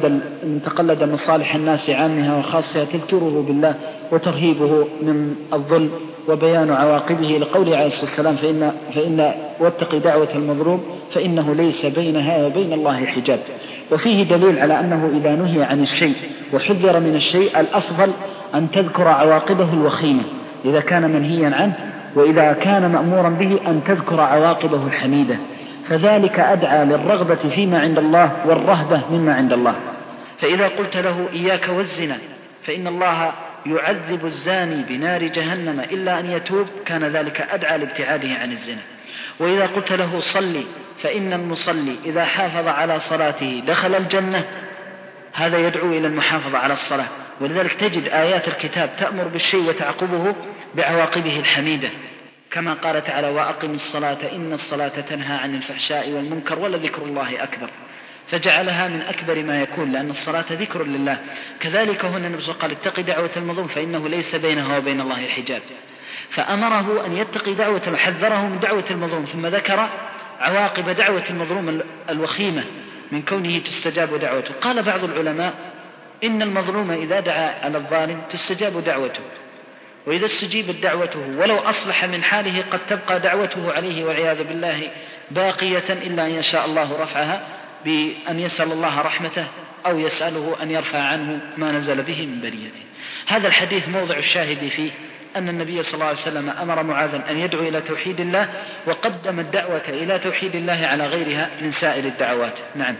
تقلد مصالح الناس عامها وخاصها، تذكره بالله وترهيبه من الظلم وبيان عواقبه، لقوله عليه الصلاة والسلام فإن واتق دعوة المظلوم فإنه ليس بينها وبين الله حجاب. وفيه دليل على أنه إذا نهي عن الشيء وحذر من الشيء الأفضل أن تذكر عواقبه الوخيمة إذا كان منهيا عنه، وإذا كان مأمورا به أن تذكر عواقبه الحميدة، فذلك أدعى للرغبة فيما عند الله والرهبة مما عند الله. فإذا قلت له إياك والزنا فإن الله يعذب الزاني بنار جهنم إلا أن يتوب، كان ذلك أدعى لابتعاده عن الزنا. وإذا قلت له صلي فإن المصلي إذا حافظ على صلاته دخل الجنة، هذا يدعو إلى المحافظة على الصلاة. ولذلك تجد آيات الكتاب تأمر بالشيء وتعقبه بعواقبه الحميدة. كما قال تعالى: وأقم الصلاة إن الصلاة تنهى عن الفحشاء والمنكر ولذكر الله أكبر، فجعلها من أكبر ما يكون، لأن الصلاة ذكر لله. كذلك هنا النبي صلى الله عليه وسلم قال: اتق دعوة المظلوم فإنه ليس بينها وبين الله حجاب، فأمره أن يتقي دعوة، حذره من دعوة المظلوم، ثم ذكر عواقب دعوة المظلوم الوخيمة من كونه تستجاب دعوته. قال بعض العلماء: إن المظلوم إذا دعا على الظالم تستجاب دعوته، وإذا استجيبت دعوته ولو أصلح من حاله قد تبقى دعوته عليه والعياذ بالله باقية، إلا أن يشاء الله رفعها بأن يسأل الله رحمته أو يسأله أن يرفع عنه ما نزل به من بريته. هذا الحديث موضع الشاهد فيه أن النبي صلى الله عليه وسلم أمر معاذا أن يدعو إلى توحيد الله، وقدم الدعوة إلى توحيد الله على غيرها من سائر الدعوات. نعم.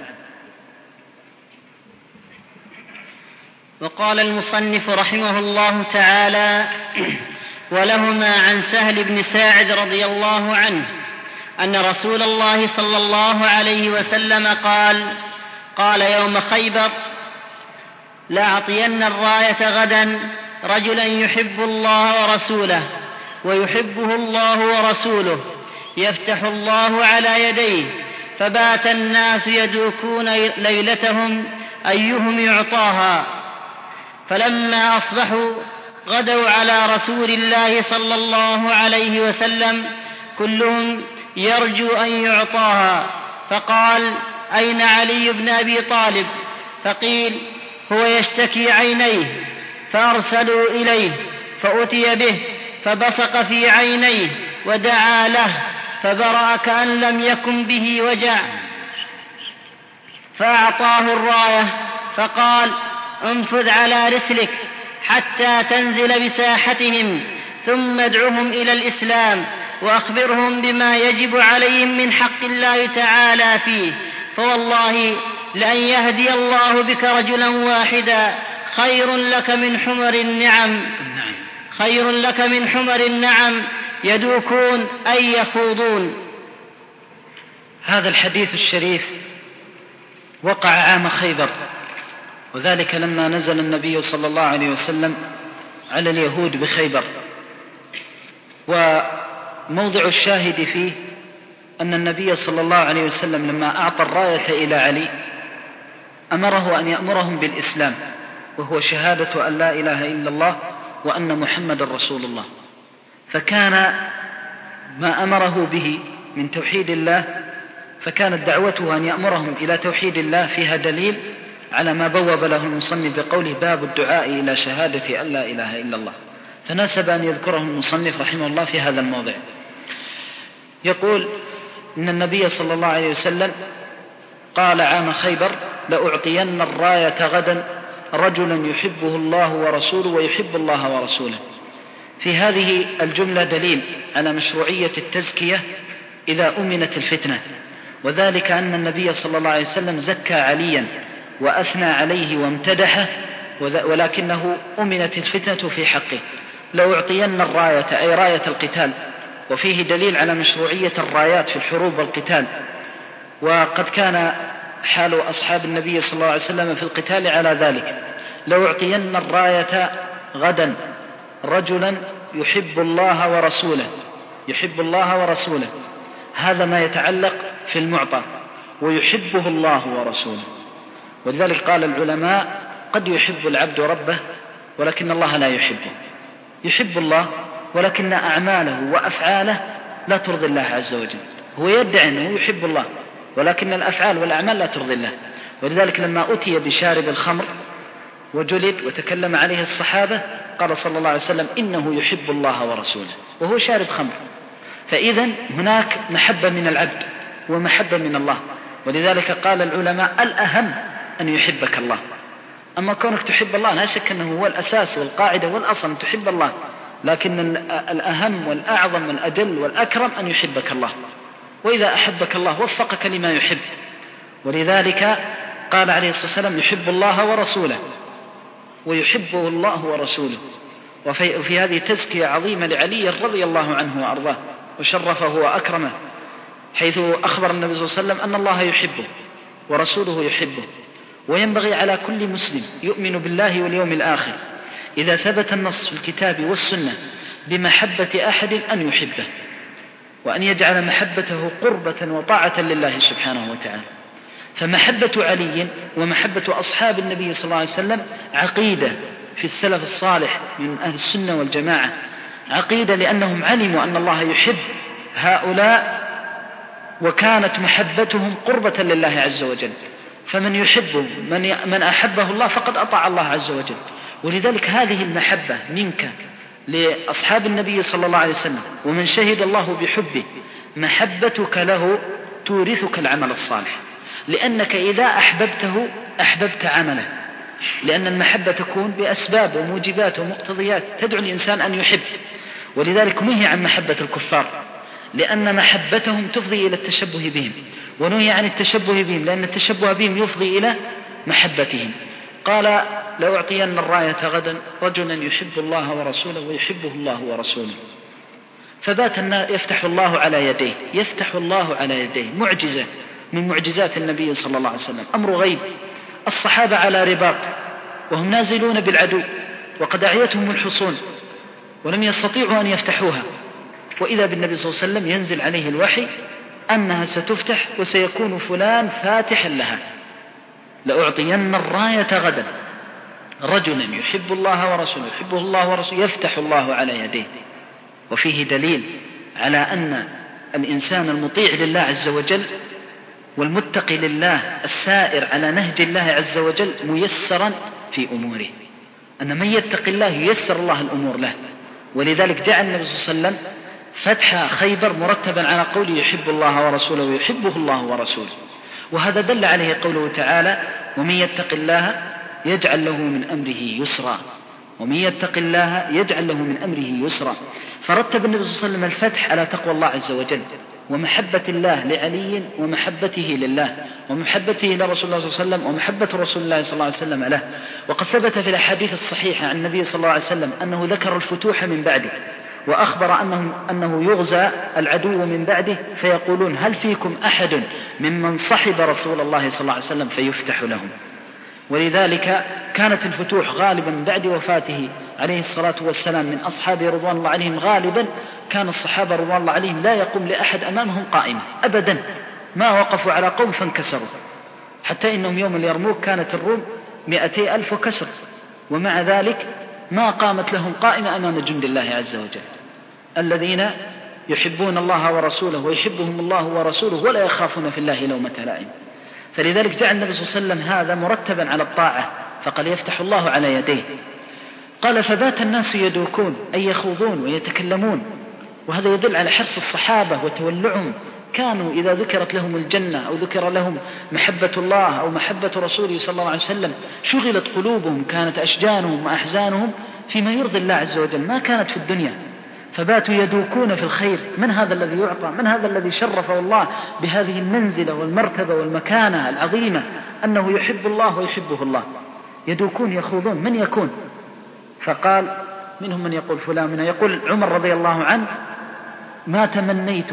وقال المصنف رحمه الله تعالى: ولهما عن سهل بن ساعد رضي الله عنه أن رسول الله صلى الله عليه وسلم قال يوم خيبر: لأعطين الراية غدا رجلا يحب الله ورسوله ويحبه الله ورسوله، يفتح الله على يديه، فبات الناس يدوكون ليلتهم أيهم يعطاها، فلما أصبحوا غدوا على رسول الله صلى الله عليه وسلم كلهم يرجو أن يعطاها، فقال: أين علي بن أبي طالب؟ فقيل: هو يشتكي عينيه، فأرسلوا إليه فأتي به فبصق في عينيه ودعا له فبرأ كأن لم يكن به وجع، فأعطاه الراية فقال: انفذ على رسلك حتى تنزل بساحتهم، ثم ادعهم إلى الإسلام وأخبرهم بما يجب عليهم من حق الله تعالى فيه، فوالله لأن يهدي الله بك رجلا واحدا خير لك من حمر النعم يدوكون أي يخوضون. هذا الحديث الشريف وقع عام خيبر، وذلك لما نزل النبي صلى الله عليه وسلم على اليهود بخيبر. وموضع الشاهد فيه أن النبي صلى الله عليه وسلم لما أعطى الراية إلى علي أمره أن يأمرهم بالإسلام، وهو شهادة أن لا إله إلا الله وأن محمد رسول الله. فكان ما أمره به من توحيد الله، فكانت دعوته أن يأمرهم إلى توحيد الله فيها دليل على ما بوب له المصنف بقوله: باب الدعاء إلى شهادة أن لا إله إلا الله. فناسب أن يذكره المصنف رحمه الله في هذا الموضع. يقول إن النبي صلى الله عليه وسلم قال عام خيبر: لأعطين الراية غدا رجلا يحبه الله ورسوله ويحب الله ورسوله. في هذه الجملة دليل على مشروعية التزكية إذا أمنت الفتنة، وذلك أن النبي صلى الله عليه وسلم زكى عليا وأثنى عليه وامتدحه، ولكنه أمنت الفتنة في حقه. لأعطين الراية أي راية القتال، وفيه دليل على مشروعية الرايات في الحروب والقتال، وقد كان حال أصحاب النبي صلى الله عليه وسلم في القتال على ذلك. لأعطين الراية غدا رجلا يحب الله ورسوله، هذا ما يتعلق في المعطى، ويحبه الله ورسوله. ولذلك قال العلماء: قد يحب العبد ربه ولكن الله لا يحبه، يحب الله ولكن أعماله وأفعاله لا ترضي الله عز وجل. هو يدعي أنه يحب الله ولكن الأفعال والأعمال لا ترضي الله. ولذلك لما أتي بشارب الخمر وجلد وتكلم عليه الصحابة قال صلى الله عليه وسلم: إنه يحب الله ورسوله، وهو شارب خمر. فإذن هناك محبة من العبد ومحبة من الله. ولذلك قال العلماء: الأهم أن يحبك الله. أما كونك تحب الله لا شك أنه هو الأساس والقاعدة والأصل أن تحب الله، لكن الأهم والأعظم والأجل والأكرم أن يحبك الله. وإذا أحبك الله وفقك لما يحب. ولذلك قال عليه الصلاة والسلام: يحب الله ورسوله ويحبه الله ورسوله. وفي هذه تزكية عظيمة لعلي رضي الله عنه وأرضاه وشرفه وأكرمه، حيث أخبر النبي صلى الله عليه وسلم أن الله يحبه ورسوله يحبه. وينبغي على كل مسلم يؤمن بالله واليوم الآخر إذا ثبت النص في الكتاب والسنة بمحبة أحد أن يحبه، وأن يجعل محبته قربة وطاعة لله سبحانه وتعالى. فمحبة علي ومحبة أصحاب النبي صلى الله عليه وسلم عقيدة في السلف الصالح من أهل السنة والجماعة، عقيدة لأنهم علموا أن الله يحب هؤلاء، وكانت محبتهم قربة لله عز وجل. فمن يحبه من أحبه الله فقد أطاع الله عز وجل. ولذلك هذه المحبة منك لأصحاب النبي صلى الله عليه وسلم ومن شهد الله بحبه، محبتك له تورثك العمل الصالح، لأنك إذا أحببته أحببت عمله، لأن المحبة تكون بأسباب وموجبات ومقتضيات تدعو الإنسان أن يحب. ولذلك نهي عن محبة الكفار، لأن محبتهم تفضي إلى التشبه بهم، ونهي عن التشبه بهم لأن التشبه بهم يفضي إلى محبتهم. قال: لأعطين الراية غدا رجلا يحب الله ورسوله ويحبه الله ورسوله. فبات يفتح الله على يديه، يفتح الله على يديه، معجزة من معجزات النبي صلى الله عليه وسلم، أمر غيب. الصحابة على رباط وهم نازلون بالعدو وقد أعيتهم الحصون ولم يستطيعوا أن يفتحوها، وإذا بالنبي صلى الله عليه وسلم ينزل عليه الوحي أنها ستفتح وسيكون فلان فاتحا لها. لأعطين الراية غدا رجلا يحب الله ورسوله يحبه الله ورسوله يفتح الله على يديه. وفيه دليل على أن الإنسان المطيع لله عز وجل والمتقي لله السائر على نهج الله عز وجل ميسرا في أموره، أن من يتق الله ييسر الله الأمور له. ولذلك جعل النبي صلى الله عليه وسلم فتح خيبر مرتبا على قوله يحب الله ورسوله ويحبه الله ورسوله، وهذا دل عليه قوله تعالى: ومن يتق الله يجعل له من أمره يسرا، ومن يتق الله يجعل له من أمره يسرا. فرتب النبي صلى الله عليه وسلم الفتح على تقوى الله عز وجل ومحبة الله لعلي ومحبته لله ومحبته لرسول الله صلى الله عليه وسلم ومحبة رسول الله صلى الله عليه وسلم له. وقد ثبت في الأحاديث الصحيحة عن النبي صلى الله عليه وسلم أنه ذكر الفتوح من بعده، وأخبر أنه يغزى العدو من بعده، فيقولون: هل فيكم أحد ممن صحب رسول الله صلى الله عليه وسلم؟ فيفتح لهم. ولذلك كانت الفتوح غالبا من بعد وفاته عليه الصلاة والسلام من أصحابه رضوان الله عليهم، غالبا كان الصحابة رضوان الله عليهم لا يقوم لأحد أمامهم قائمة أبدا، ما وقفوا على قوم فانكسروا، حتى إنهم يوم اليرموك كانت الروم 200,000 وكسر، ومع ذلك ما قامت لهم قائمة أمام جند الله عز وجل، الذين يحبون الله ورسوله ويحبهم الله ورسوله ولا يخافون في الله لومة لائم. فلذلك جعل النبي صلى الله عليه وسلم هذا مرتبا على الطاعة، فقال: يفتح الله على يديه. قال: فبات الناس يدوكون أي يخوضون ويتكلمون، وهذا يدل على حرص الصحابة وتولعهم. كانوا إذا ذكرت لهم الجنة أو ذكر لهم محبة الله أو محبة رسوله صلى الله عليه وسلم شغلت قلوبهم، كانت أشجانهم وأحزانهم فيما يرضي الله عز وجل، ما كانت في الدنيا. فباتوا يدوكون في الخير. من هذا الذي يعطى؟ من هذا الذي شرفه الله بهذه المنزلة والمرتبة والمكانة العظيمة أنه يحب الله ويحبه الله؟ يدوكون يخوضون. من يكون؟ فقال: منهم من يقول فلان، من يقول عمر رضي الله عنه: ما تمنيت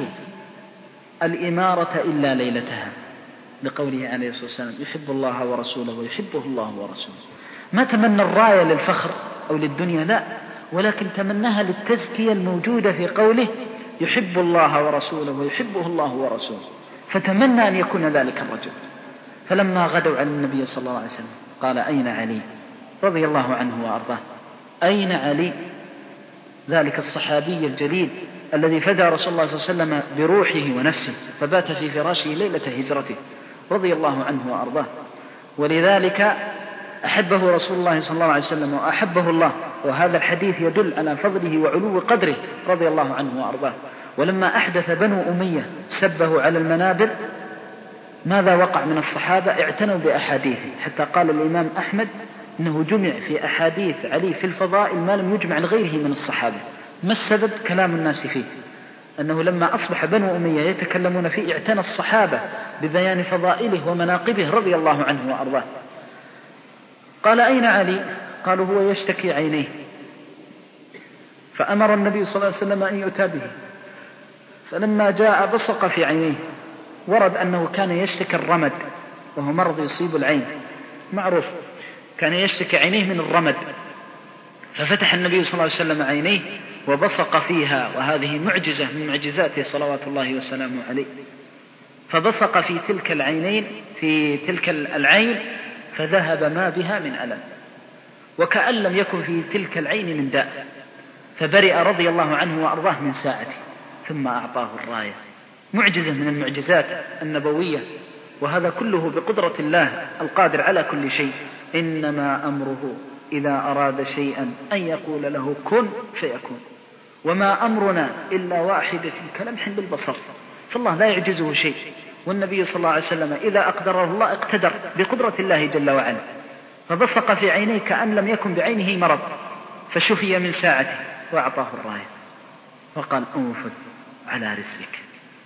الإمارة إلا ليلتها، لقوله عليه الصلاة والسلام: يحب الله ورسوله ويحبه الله ورسوله. ما تمنى الراية للفخر أو للدنيا، لا، ولكن تمناها للتزكية الموجودة في قوله يحب الله ورسوله ويحبه الله ورسوله، فتمنى أن يكون ذلك الرجل. فلما غدوا على النبي صلى الله عليه وسلم قال: أين علي رضي الله عنه وأرضاه؟ أين علي؟ ذلك الصحابي الجليل الذي فدى رسول الله صلى الله عليه وسلم بروحه ونفسه، فبات في فراشه ليلة هجرته رضي الله عنه وأرضاه. ولذلك أحبه رسول الله صلى الله عليه وسلم وأحبه الله، وهذا الحديث يدل على فضله وعلو قدره رضي الله عنه وأرضاه. ولما أحدث بنو أمية سبه على المنابر، ماذا وقع من الصحابة؟ اعتنوا بأحاديثه، حتى قال الإمام أحمد إنه جمع في أحاديث علي في الفضائل ما لم يجمع لغيره من الصحابة. ما السبب؟ كلام الناس فيه، أنه لما أصبح بنو أمية يتكلمون فيه اعتنى الصحابة ببيان فضائله ومناقبه رضي الله عنه وأرضاه. قال: أين علي؟ قالوا: هو يشتكي عينيه. فأمر النبي صلى الله عليه وسلم أن يؤتى به، فلما جاء بصق في عينيه. ورد أنه كان يشتكي الرمد، وهو مرض يصيب العين معروف، كان يشتكي عينيه من الرمد. ففتح النبي صلى الله عليه وسلم عينيه وبصق فيها، وهذه معجزة من معجزاته صلوات الله وسلامه عليه. فبصق في تلك العينين، في تلك العين، فذهب ما بها من ألم، وكأن لم يكن في تلك العين من داء، فبرئ رضي الله عنه وأرضاه من ساعته، ثم أعطاه الراية. معجزة من المعجزات النبوية، وهذا كله بقدرة الله القادر على كل شيء. إنما أمره إذا أراد شيئا أن يقول له كن فيكون، وما أمرنا إلا واحدة كلمح بالبصر، فالله لا يعجزه شيء. والنبي صلى الله عليه وسلم إذا أقدره الله اقتدر بقدرة الله جل وعلا، فبصق في عينيه كأن لم يكن بعينه مرض، فشفي من ساعته وأعطاه الراية وقال أنفذ على رسلك.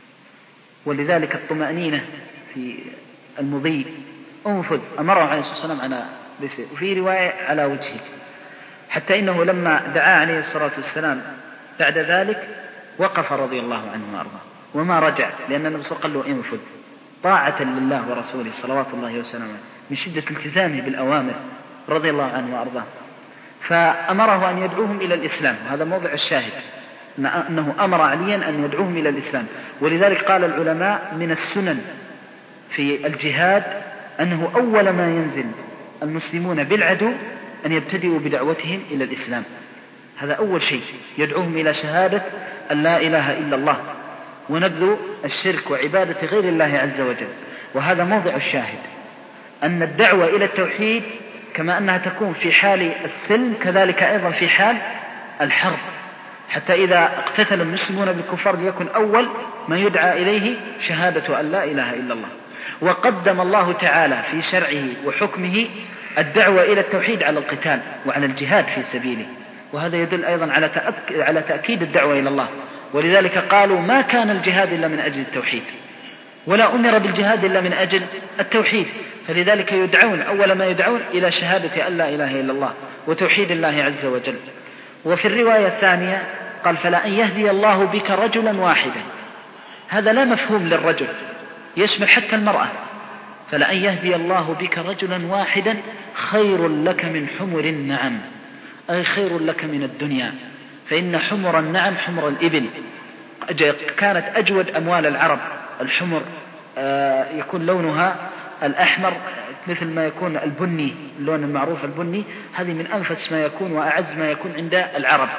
ولذلك الطمأنينة في المضي أنفذ أمره عليه الصلاة والسلام على رسله، وفي رواية على وجهه، حتى إنه لما دعا عليه الصلاة والسلام بعد ذلك وقف رضي الله عنه وأرضاه وما رجع، لأن النبي صلى الله عليه وسلم قال له انفذ طاعة لله ورسوله صلوات الله وسلامه من شدة التزامه بالأوامر رضي الله عنه وأرضاه. فأمره أن يدعوهم إلى الإسلام، وهذا موضع الشاهد، أنه أمر عليا أن يدعوهم إلى الإسلام. ولذلك قال العلماء من السنن في الجهاد أنه أول ما ينزل المسلمون بالعدو أن يبتدئوا بدعوتهم إلى الإسلام، هذا أول شيء، يدعوهم إلى شهادة أن لا إله إلا الله ونبذ الشرك وعبادة غير الله عز وجل. وهذا موضع الشاهد، أن الدعوة إلى التوحيد كما أنها تكون في حال السلم كذلك أيضا في حال الحرب، حتى إذا اقتتل المسلمون بالكفار ليكن أول ما يدعى إليه شهادة أن لا إله إلا الله. وقدم الله تعالى في شرعه وحكمه الدعوة إلى التوحيد على القتال وعلى الجهاد في سبيله، وهذا يدل أيضا على تأكيد الدعوة إلى الله. ولذلك قالوا ما كان الجهاد إلا من أجل التوحيد، ولا أمر بالجهاد إلا من أجل التوحيد، فلذلك يدعون أول ما يدعون إلى شهادة أن لا إله إلا الله وتوحيد الله عز وجل. وفي الرواية الثانية قال فلا أن يهدي الله بك رجلا واحدا، هذا لا مفهوم للرجل، يشمل حتى المرأة. فلا أن يهدي الله بك رجلا واحدا خير لك من حمر النعم، أي خير لك من الدنيا، فإن حمر النعم حمر الإبل كانت أجود أموال العرب. الحمر يكون لونها الأحمر مثل ما يكون البني، اللون المعروف البني، هذه من أنفس ما يكون وأعز ما يكون عند العرب،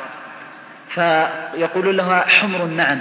فيقول لها حمر النعم،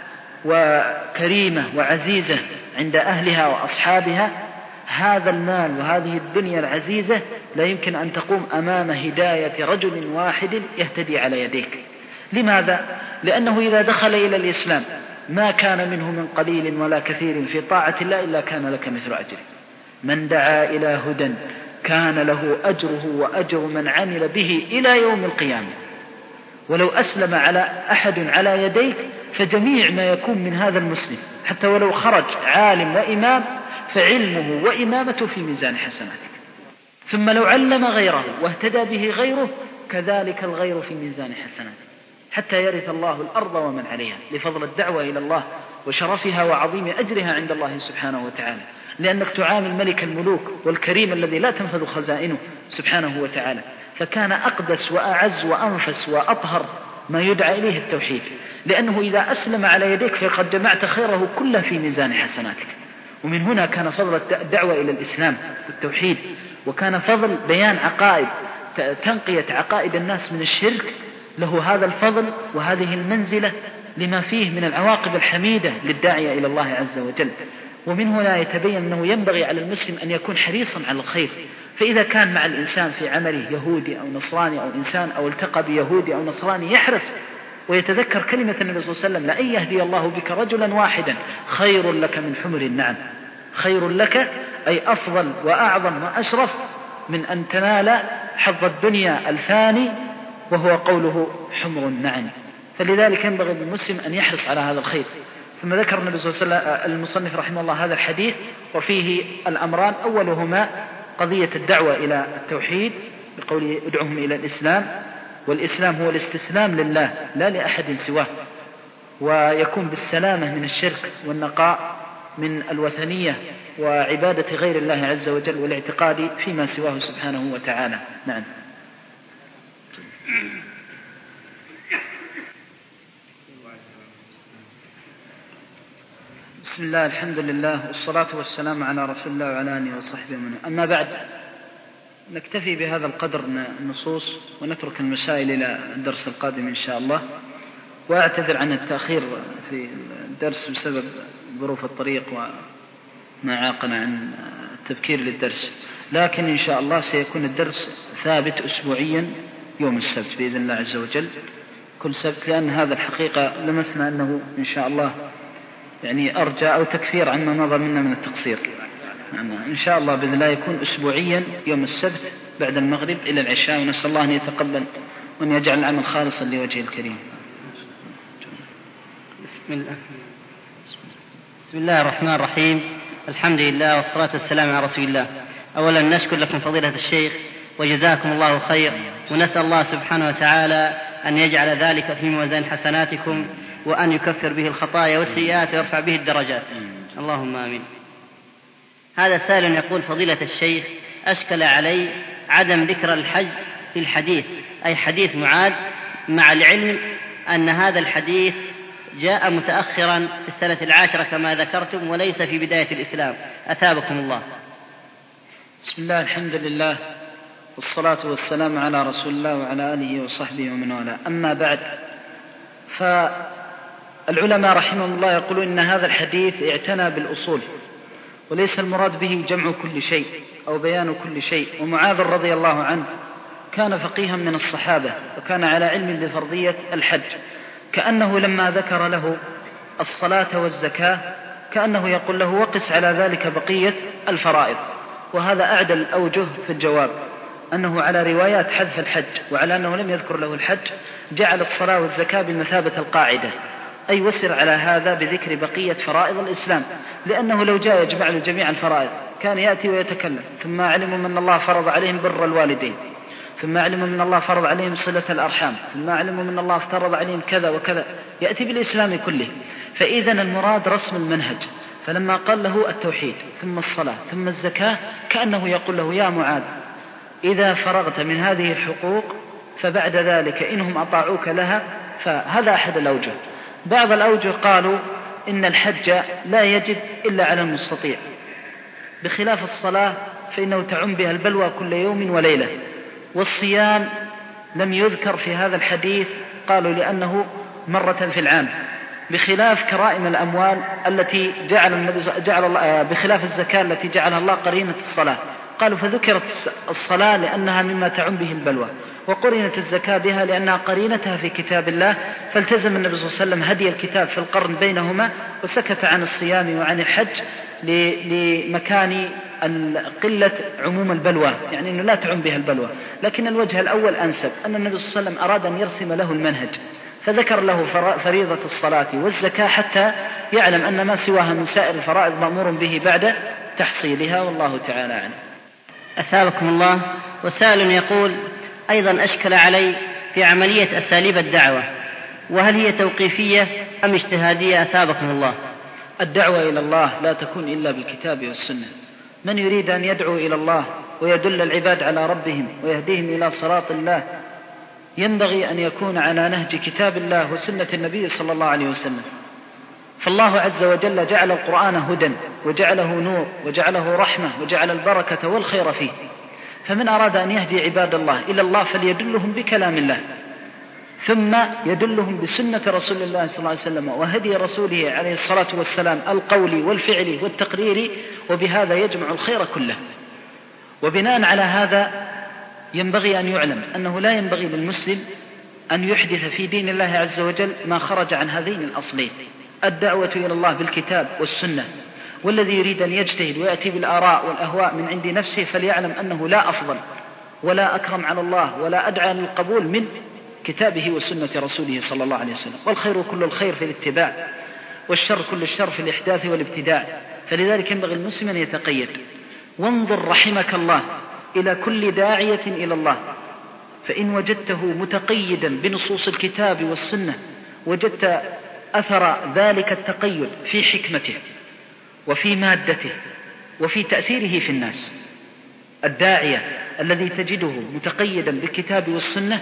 وكريمة وعزيزة عند أهلها وأصحابها. هذا المال وهذه الدنيا العزيزة لا يمكن أن تقوم أمام هداية رجل واحد يهتدي على يديك. لماذا؟ لأنه إذا دخل إلى الإسلام ما كان منه من قليل ولا كثير في طاعة الله إلا كان لك مثل أجره. من دعا إلى هدى كان له أجره وأجر من عمل به إلى يوم القيامة. ولو أسلم أحد على يديك فجميع ما يكون من هذا المسلم حتى ولو خرج عالم وإمام فعلمه وإمامته في ميزان حسناتك. ثم لو علم غيره واهتدى به غيره كذلك الغير في ميزان حسناتك، حتى يرث الله الأرض ومن عليها، لفضل الدعوة إلى الله وشرفها وعظيم أجرها عند الله سبحانه وتعالى، لأنك تعامل ملك الملوك والكريم الذي لا تنفذ خزائنه سبحانه وتعالى. فكان أقدس وأعز وأنفس وأطهر ما يدعى إليه التوحيد، لأنه إذا أسلم على يديك فقد جمعت خيره كله في ميزان حسناتك. ومن هنا كان فضل الدعوة إلى الإسلام والتوحيد، وكان فضل بيان عقائد تنقية عقائد الناس من الشرك له هذا الفضل وهذه المنزلة لما فيه من العواقب الحميدة للداعية إلى الله عز وجل. ومن هنا يتبين أنه ينبغي على المسلم أن يكون حريصا على الخير. فإذا كان مع الإنسان في عمله يهودي أو نصراني أو إنسان أو التقى بيهودي أو نصراني يحرص ويتذكر كلمة النبي صلى الله عليه وسلم لأن يهدي الله بك رجلا واحدا خير لك من حمر النعم. خير لك أي أفضل وأعظم وأشرف من أن تنال حظ الدنيا الفاني وهو قوله حمر النعم. فلذلك ينبغي للمسلم أن يحرص على هذا الخير. ثم ذكر النبي صلى الله عليه وسلم المصنف رحمه الله هذا الحديث وفيه الأمران، أولهما قضية الدعوة إلى التوحيد بقوله ادعوهم إلى الإسلام، والإسلام هو الاستسلام لله لا لأحد سواه، ويكون بالسلامة من الشرك والنقاء من الوثنية وعبادة غير الله عز وجل والاعتقاد فيما سواه سبحانه وتعالى. نعم. بسم الله، الحمد لله، والصلاة والسلام على رسول الله وعلى آله وصحبه ومن. أما بعد، نكتفي بهذا القدر من النصوص ونترك المسائل إلى الدرس القادم إن شاء الله. وأعتذر عن التأخير في الدرس بسبب ظروف الطريق وما عاقنا عن التبكير للدرس، لكن إن شاء الله سيكون الدرس ثابت أسبوعيا يوم السبت بإذن الله عز وجل، كل سبت، لأن هذا الحقيقة لمسنا أنه إن شاء الله يعني أرجى أو تكفير عما مضى منا من التقصير. إن شاء الله بإذن الله يكون أسبوعيا يوم السبت بعد المغرب إلى العشاء، ونسأل الله أن يتقبل وأن يجعل العمل خالصا لوجهه الكريم. بسم الله الرحمن الرحيم. الحمد لله والصلاة والسلام على رسول الله. أولا نشكر لكم فضيلة الشيخ وجزاكم الله خير، ونسأل الله سبحانه وتعالى أن يجعل ذلك في موازين حسناتكم، وأن يكفر به الخطايا والسيئات ويرفع به الدرجات، اللهم آمين. هذا سائل يقول: فضيلة الشيخ، أشكل علي عدم ذكر الحج في الحديث، أي حديث معاذ، مع العلم أن هذا الحديث جاء متأخرا في السنة 10 كما ذكرتم، وليس في بداية الإسلام، أثابكم الله. بسم الله، الحمد لله، والصلاة والسلام على رسول الله وعلى آله وصحبه ومن والاه. أما بعد، فالعلماء رحمهم الله يقولون إن هذا الحديث اعتنى بالأصول، وليس المراد به جمع كل شيء أو بيان كل شيء. ومعاذ رضي الله عنه كان فقيها من الصحابة، وكان على علم بفرضية الحج، كأنه لما ذكر له الصلاة والزكاة كأنه يقول له: وقس على ذلك بقية الفرائض. وهذا أعدل الأوجه في الجواب، أنه على روايات حذف الحج، وعلى أنه لم يذكر له الحج جعل الصلاة والزكاة بمثابة القاعدة، أي وسر على هذا بذكر بقية فرائض الإسلام، لأنه لو جاء يجمع له جميع الفرائض كان يأتي ويتكلم: ثم علموا من الله فرض عليهم بر الوالدين، ثم علموا من الله فرض عليهم صلة الأرحام، ثم علموا من الله افترض عليهم كذا وكذا، يأتي بالإسلام كله. فإذن المراد رسم المنهج، فلما قال له التوحيد ثم الصلاة ثم الزكاة كأنه يقول له: يا معاذ، إذا فرغت من هذه الحقوق فبعد ذلك إنهم أطاعوك لها. فهذا أحد الأوجه. بعض الأوجه قالوا إن الحج لا يجب إلا على المستطيع، بخلاف الصلاة فإنه تعم بها البلوى كل يوم وليلة. والصيام لم يذكر في هذا الحديث، قالوا لأنه مرة في العام، بخلاف كرائم الأموال التي بخلاف الزكاة التي جعلها الله قرينة الصلاة، قالوا فذكرت الصلاة لأنها مما تعم به البلوى، وقرنت الزكاة بها لأنها قرينتها في كتاب الله، فالتزم النبي صلى الله عليه وسلم هدي الكتاب في القرن بينهما، وسكت عن الصيام وعن الحج لمكان قلة عموم البلوى، يعني أنه لا تعم بها البلوى. لكن الوجه الأول أنسب، أن النبي صلى الله عليه وسلم أراد أن يرسم له المنهج، فذكر له فريضة الصلاة والزكاة حتى يعلم أن ما سواها من سائر الفرائض مأمور به بعد تحصيلها، والله تعالى عنه. أثابكم الله. وسائل يقول أيضا: أشكل علي في عملية أساليب الدعوة، وهل هي توقيفية أم اجتهادية؟ أثابكم الله. الدعوة إلى الله لا تكون إلا بالكتاب والسنة. من يريد أن يدعو إلى الله ويدل العباد على ربهم ويهديهم إلى صراط الله ينبغي أن يكون على نهج كتاب الله وسنة النبي صلى الله عليه وسلم. فالله عز وجل جعل القرآن هدى، وجعله نور، وجعله رحمة، وجعل البركة والخير فيه. فمن أراد أن يهدي عباد الله إلى الله فليدلهم بكلام الله، ثم يدلهم بسنة رسول الله صلى الله عليه وسلم وهدي رسوله عليه الصلاة والسلام القولي والفعلي والتقريري، وبهذا يجمع الخير كله. وبناء على هذا ينبغي أن يعلم أنه لا ينبغي للمسلم أن يحدث في دين الله عز وجل ما خرج عن هذين الأصلين: الدعوة إلى الله بالكتاب والسنة. والذي يريد أن يجتهد ويأتي بالآراء والأهواء من عند نفسه فليعلم أنه لا أفضل ولا أكرم على الله ولا أدعى للقبول من كتابه وسنة رسوله صلى الله عليه وسلم. والخير كل الخير في الاتباع، والشر كل الشر في الإحداث والابتداع. فلذلك ينبغي المسلم أن يتقيد. وانظر رحمك الله إلى كل داعية إلى الله، فإن وجدته متقيدا بنصوص الكتاب والسنة وجدت أثر ذلك التقيد في حكمته وفي مادته وفي تأثيره في الناس. الداعية الذي تجده متقيدا بالكتاب والسنة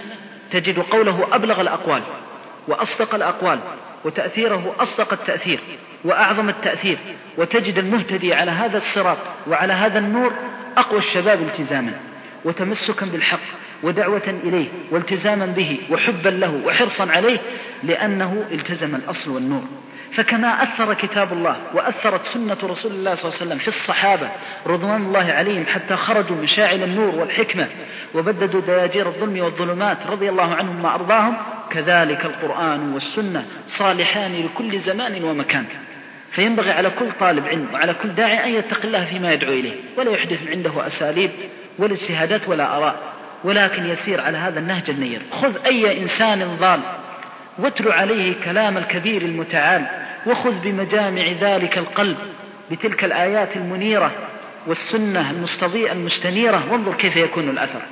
تجد قوله أبلغ الأقوال وأصدق الأقوال، وتأثيره أصدق التأثير وأعظم التأثير، وتجد المهتدي على هذا الصراط وعلى هذا النور أقوى الشباب التزاما وتمسكا بالحق ودعوة إليه والتزاما به وحبا له وحرصا عليه، لأنه التزم الأصل والنور. فكما أثر كتاب الله وأثرت سنة رسول الله صلى الله عليه وسلم في الصحابة رضوان الله عليهم حتى خرجوا مشاعل النور والحكمة وبددوا دياجير الظلم والظلمات رضي الله عنهم ما أرضاهم، كذلك القرآن والسنة صالحان لكل زمان ومكان. فينبغي على كل طالب علم وعلى كل داعي أن يتقي الله فيما يدعو إليه، ولا يحدث عنده أساليب ولا اجتهادات ولا آراء، ولكن يسير على هذا النهج النير. خذ أي إنسان ضال واتل عليه كلام الكبير المتعال، وخذ بمجامع ذلك القلب بتلك الآيات المنيرة والسنة المستضيئة المستنيرة، وانظر كيف يكون الأثر.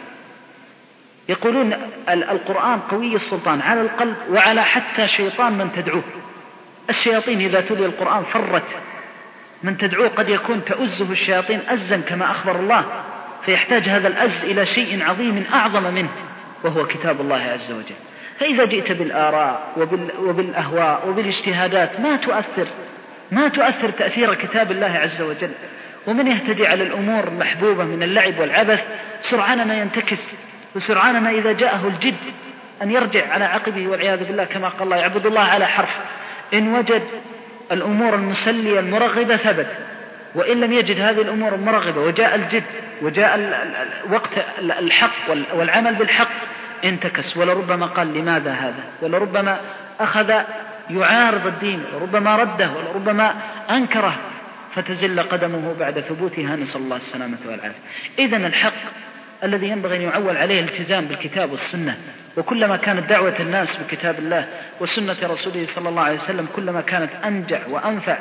يقولون القرآن قوي السلطان على القلب وعلى حتى شيطان من تدعوه. الشياطين إذا تلي القرآن فرت من تدعوه، قد يكون تؤزه الشياطين أزا كما أخبر الله، فيحتاج هذا الأز إلى شيء عظيم أعظم منه وهو كتاب الله عز وجل. فإذا جئت بالآراء وبالأهواء وبالاجتهادات ما تؤثر تأثير كتاب الله عز وجل. ومن يهتدي على الأمور المحبوبة من اللعب والعبث سرعان ما ينتكس، وسرعان ما إذا جاءه الجد أن يرجع على عقبه والعياذ بالله، كما قال الله يعبد الله على حرف. إن وجد الأمور المسلية المرغبة ثبت، وإن لم يجد هذه الأمور المرغبة وجاء الجد وجاء وقت الحق والعمل بالحق انتكس، ولربما قال لماذا هذا، ولربما أخذ يعارض الدين، ولربما رده، ولربما أنكره، فتزل قدمه بعد ثبوتها، نسأل الله السلامة والعافية. إذن الحق الذي ينبغي أن يعول عليه الالتزام بالكتاب والسنة، وكلما كانت دعوة الناس بكتاب الله وسنة رسوله صلى الله عليه وسلم كلما كانت أنجع وأنفع.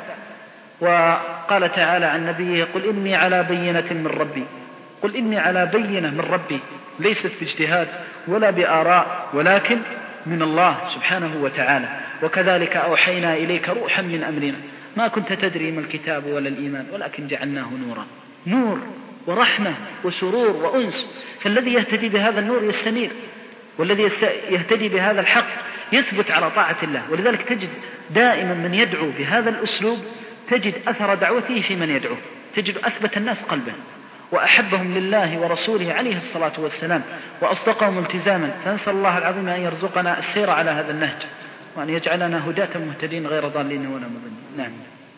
وقال تعالى عن نبيه: قل إني على بينة من ربي، قل إني على بينة من ربي، ليست باجتهاد ولا بآراء، ولكن من الله سبحانه وتعالى. وكذلك أوحينا إليك روحا من أمرنا ما كنت تدري ما الكتاب ولا الإيمان ولكن جعلناه نورا، نور ورحمة وسرور وأنس. فالذي يهتدي بهذا النور يستنير، والذي يهتدي بهذا الحق يثبت على طاعة الله. ولذلك تجد دائما من يدعو بهذا الأسلوب تجد أثر دعوته في من يدعو، تجد أثبت الناس قلبا وأحبهم لله ورسوله عليه الصلاة والسلام وأصدقهم التزاما. فنسأل الله العظيم أن يرزقنا السير على هذا النهج، وأن يجعلنا هداة مهتدين غير ضالين ولا مضلين. نعم.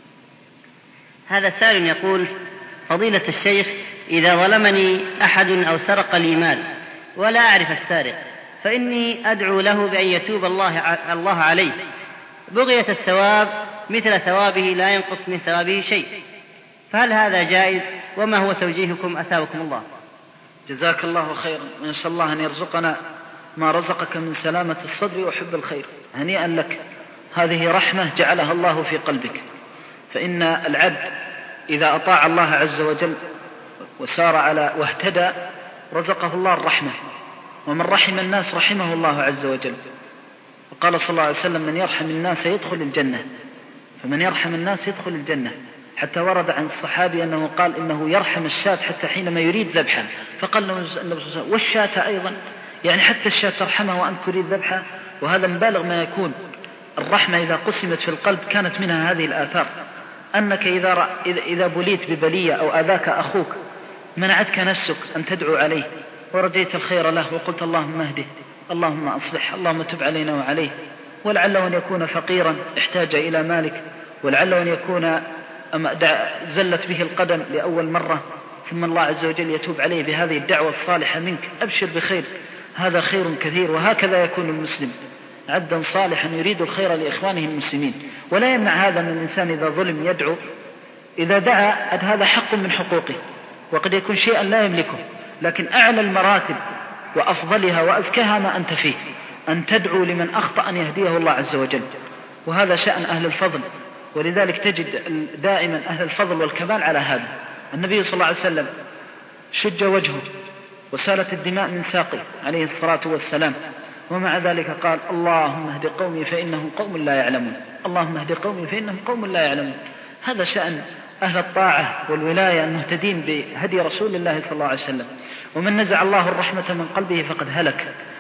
هذا سائل يقول: فضيلة الشيخ، إذا ظلمني أحد أو سرق لي مال ولا أعرف السارق، فإني أدعو له بأن يتوب الله عليه بغية الثواب مثل ثوابه لا ينقص من ثوابه شيء، فهل هذا جائز؟ وما هو توجيهكم أثابكم الله؟ جزاك الله خيرا، ونسأل الله أن يرزقنا ما رزقك من سلامة الصدر وحب الخير. هنيئا لك، هذه رحمة جعلها الله في قلبك. فإن العبد إذا أطاع الله عز وجل وسار على واهتدى رزقه الله الرحمة، ومن رحم الناس رحمه الله عز وجل. وقال صلى الله عليه وسلم: من يرحم الناس يدخل الجنة. فمن يرحم الناس يدخل الجنة. حتى ورد عن الصحابي أنه قال إنه يرحم الشاة حتى حينما يريد ذبحها، فقال له النبي صلى الله عليه وسلم: والشاة أيضا، يعني حتى الشاة ترحمها وأنت تريد ذبحها. وهذا مبالغ ما يكون. الرحمة إذا قسمت في القلب كانت منها هذه الآثار، أنك إذا بليت ببلية أو أذاك أخوك منعتك نفسك أن تدعو عليه ورجيت الخير له وقلت: اللهم اهده، اللهم أصلح، اللهم تب علينا وعليه. ولعله أن يكون فقيرا احتاج إلى مالك، ولعله أن يكون زلت به القدم لأول مرة، ثم الله عز وجل يتوب عليه بهذه الدعوة الصالحة منك. أبشر بخير، هذا خير كثير. وهكذا يكون المسلم عبدا صالحا يريد الخير لإخوانه المسلمين. ولا يمنع هذا من الإنسان إذا ظلم يدعو، إذا دعا هذا حق من حقوقه، وقد يكون شيئا لا يملكه، لكن أعلى المراتب وأفضلها وأزكاها ما أنت فيه، أن تدعو لمن أخطأ أن يهديه الله عز وجل. وهذا شأن أهل الفضل، ولذلك تجد دائما أهل الفضل والكمال على هذا. النبي صلى الله عليه وسلم شج وجهه وسالت الدماء من ساقه عليه الصلاة والسلام، ومع ذلك قال: اللهم اهد قومي فإنهم قوم لا يعلمون، اللهم اهد قومي فإنهم قوم لا يعلمون. هذا شأن أهل الطاعة والولاية المهتدين بهدي رسول الله صلى الله عليه وسلم. ومن نزع الله الرحمة من قلبه فقد هلك.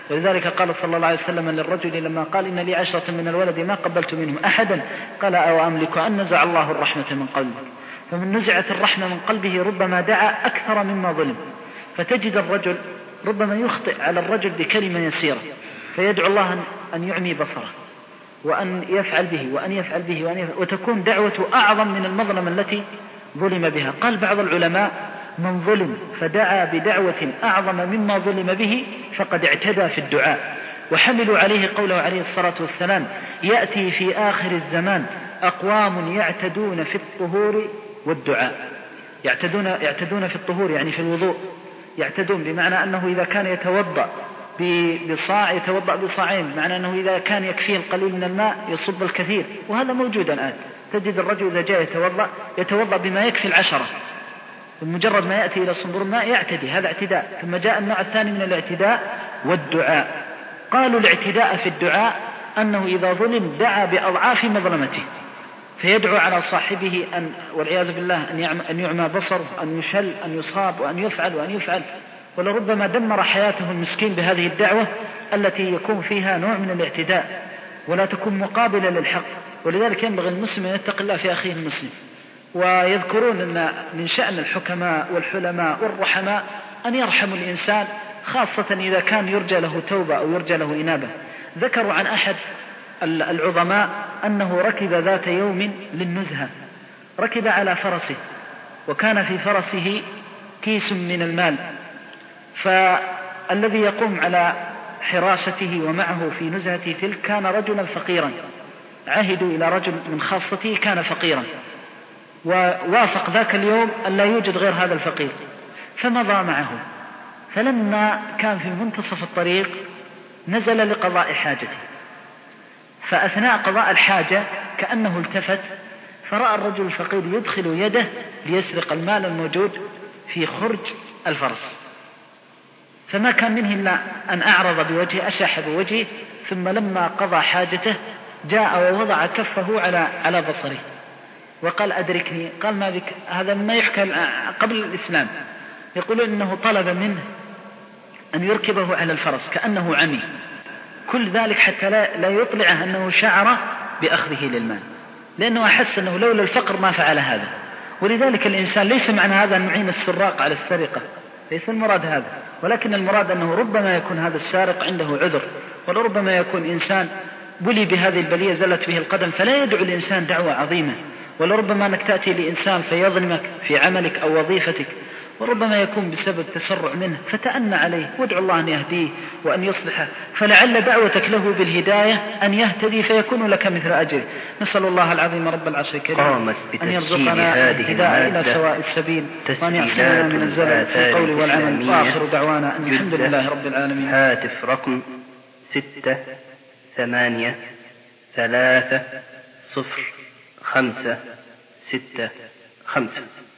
ولذلك قال صلى الله عليه وسلم للرجل لما قال إن لي 10 من الولد ما قبلت منهم أحدا قال أو أملك أن نزع الله الرحمة من قلبك. فمن نزعت الرحمة من قلبه ربما دعا أكثر مما ظلم. فتجد الرجل ربما يخطئ على الرجل بكلمة يسيرة فيدعو الله أن يعمي بصره وأن يفعل به وأن يفعل به وأن يفعل، وتكون دعوته أعظم من المظلمة التي ظلم بها. قال بعض العلماء من ظلم فدعا بدعوة أعظم مما ظلم به فقد اعتدى في الدعاء. وحملوا عليه قوله عليه الصلاة والسلام يأتي في آخر الزمان أقوام يعتدون في الطهور والدعاء. يعتدون في الطهور يعني في الوضوء، يعتدون بمعنى أنه إذا كان يتوضأ بصاع يتوضأ بصاعين، معنى أنه إذا كان يكفيه القليل من الماء يصب الكثير، وهذا موجود الآن. تجد الرجل إذا جاء يتوضأ بما يكفي 10، بمجرد ما يأتي إلى صنبور الماء يعتدي، هذا اعتداء. ثم جاء النوع الثاني من الاعتداء والدعاء. قالوا الاعتداء في الدعاء أنه إذا ظلم دعا بأضعاف مظلمته، فيدعو على صاحبه والعياذ بالله أن يعمى بصره، أن يشل، أن يصاب، وأن يفعل وأن يفعل، ولربما دمر حياته المسكين بهذه الدعوة التي يكون فيها نوع من الاعتداء ولا تكون مقابلة للحق. ولذلك ينبغي المسلم أن يتقي الله في أخيه المسلم. ويذكرون أن من شأن الحكماء والحلماء والرحماء أن يرحموا الإنسان، خاصة إذا كان يرجى له توبة أو يرجى له إنابة. ذكروا عن أحد العظماء أنه ركب ذات يوم للنزهة، ركب على فرسه وكان في فرسه كيس من المال، فالذي يقوم على حراسته ومعه في نزهته تلك كان رجلا فقيرا، عهدوا إلى رجل من خاصته كان فقيرا، ووافق ذاك اليوم أن لا يوجد غير هذا الفقير، فمضى معه. فلما كان في منتصف الطريق نزل لقضاء حاجته، فأثناء قضاء الحاجة كأنه التفت فرأى الرجل الفقير يدخل يده ليسرق المال الموجود في خرج الفرس، فما كان منه إلا أن أعرض بوجهه، أشاح بوجهه، ثم لما قضى حاجته جاء ووضع كفه على بصره وقال أدركني. قال ما بك؟ هذا مما يحكى قبل الإسلام، يقول إنه طلب منه أن يركبه على الفرس كأنه عمي، كل ذلك حتى لا يطلعه أنه شعر بأخذه للمال، لأنه أحس أنه لولا الفقر ما فعل هذا. ولذلك الإنسان ليس معنى هذا أن نعين السراق على السرقة، ليس المراد هذا، ولكن المراد أنه ربما يكون هذا السارق عنده عذر، ولربما يكون إنسان بلي بهذه البلية زلت به القدم، فلا يدعو الإنسان دعوة عظيمة. ولربما أنك تأتي لإنسان فيظلمك في عملك أو وظيفتك، وربما يكون بسبب تسرع منه، فتأنى عليه وادعو الله أن يهديه وأن يصلحه، فلعل دعوتك له بالهداية أن يهتدي فيكون لك مثل أجره. نسأل الله العظيم رب العرش الكريم أن يرزقنا الهداية إلى سواء السبيل، وأن يحسننا من الزلل في القول والعمل، وآخر دعوانا أن الحمد لله رب العالمين. هاتف رقم 6833056.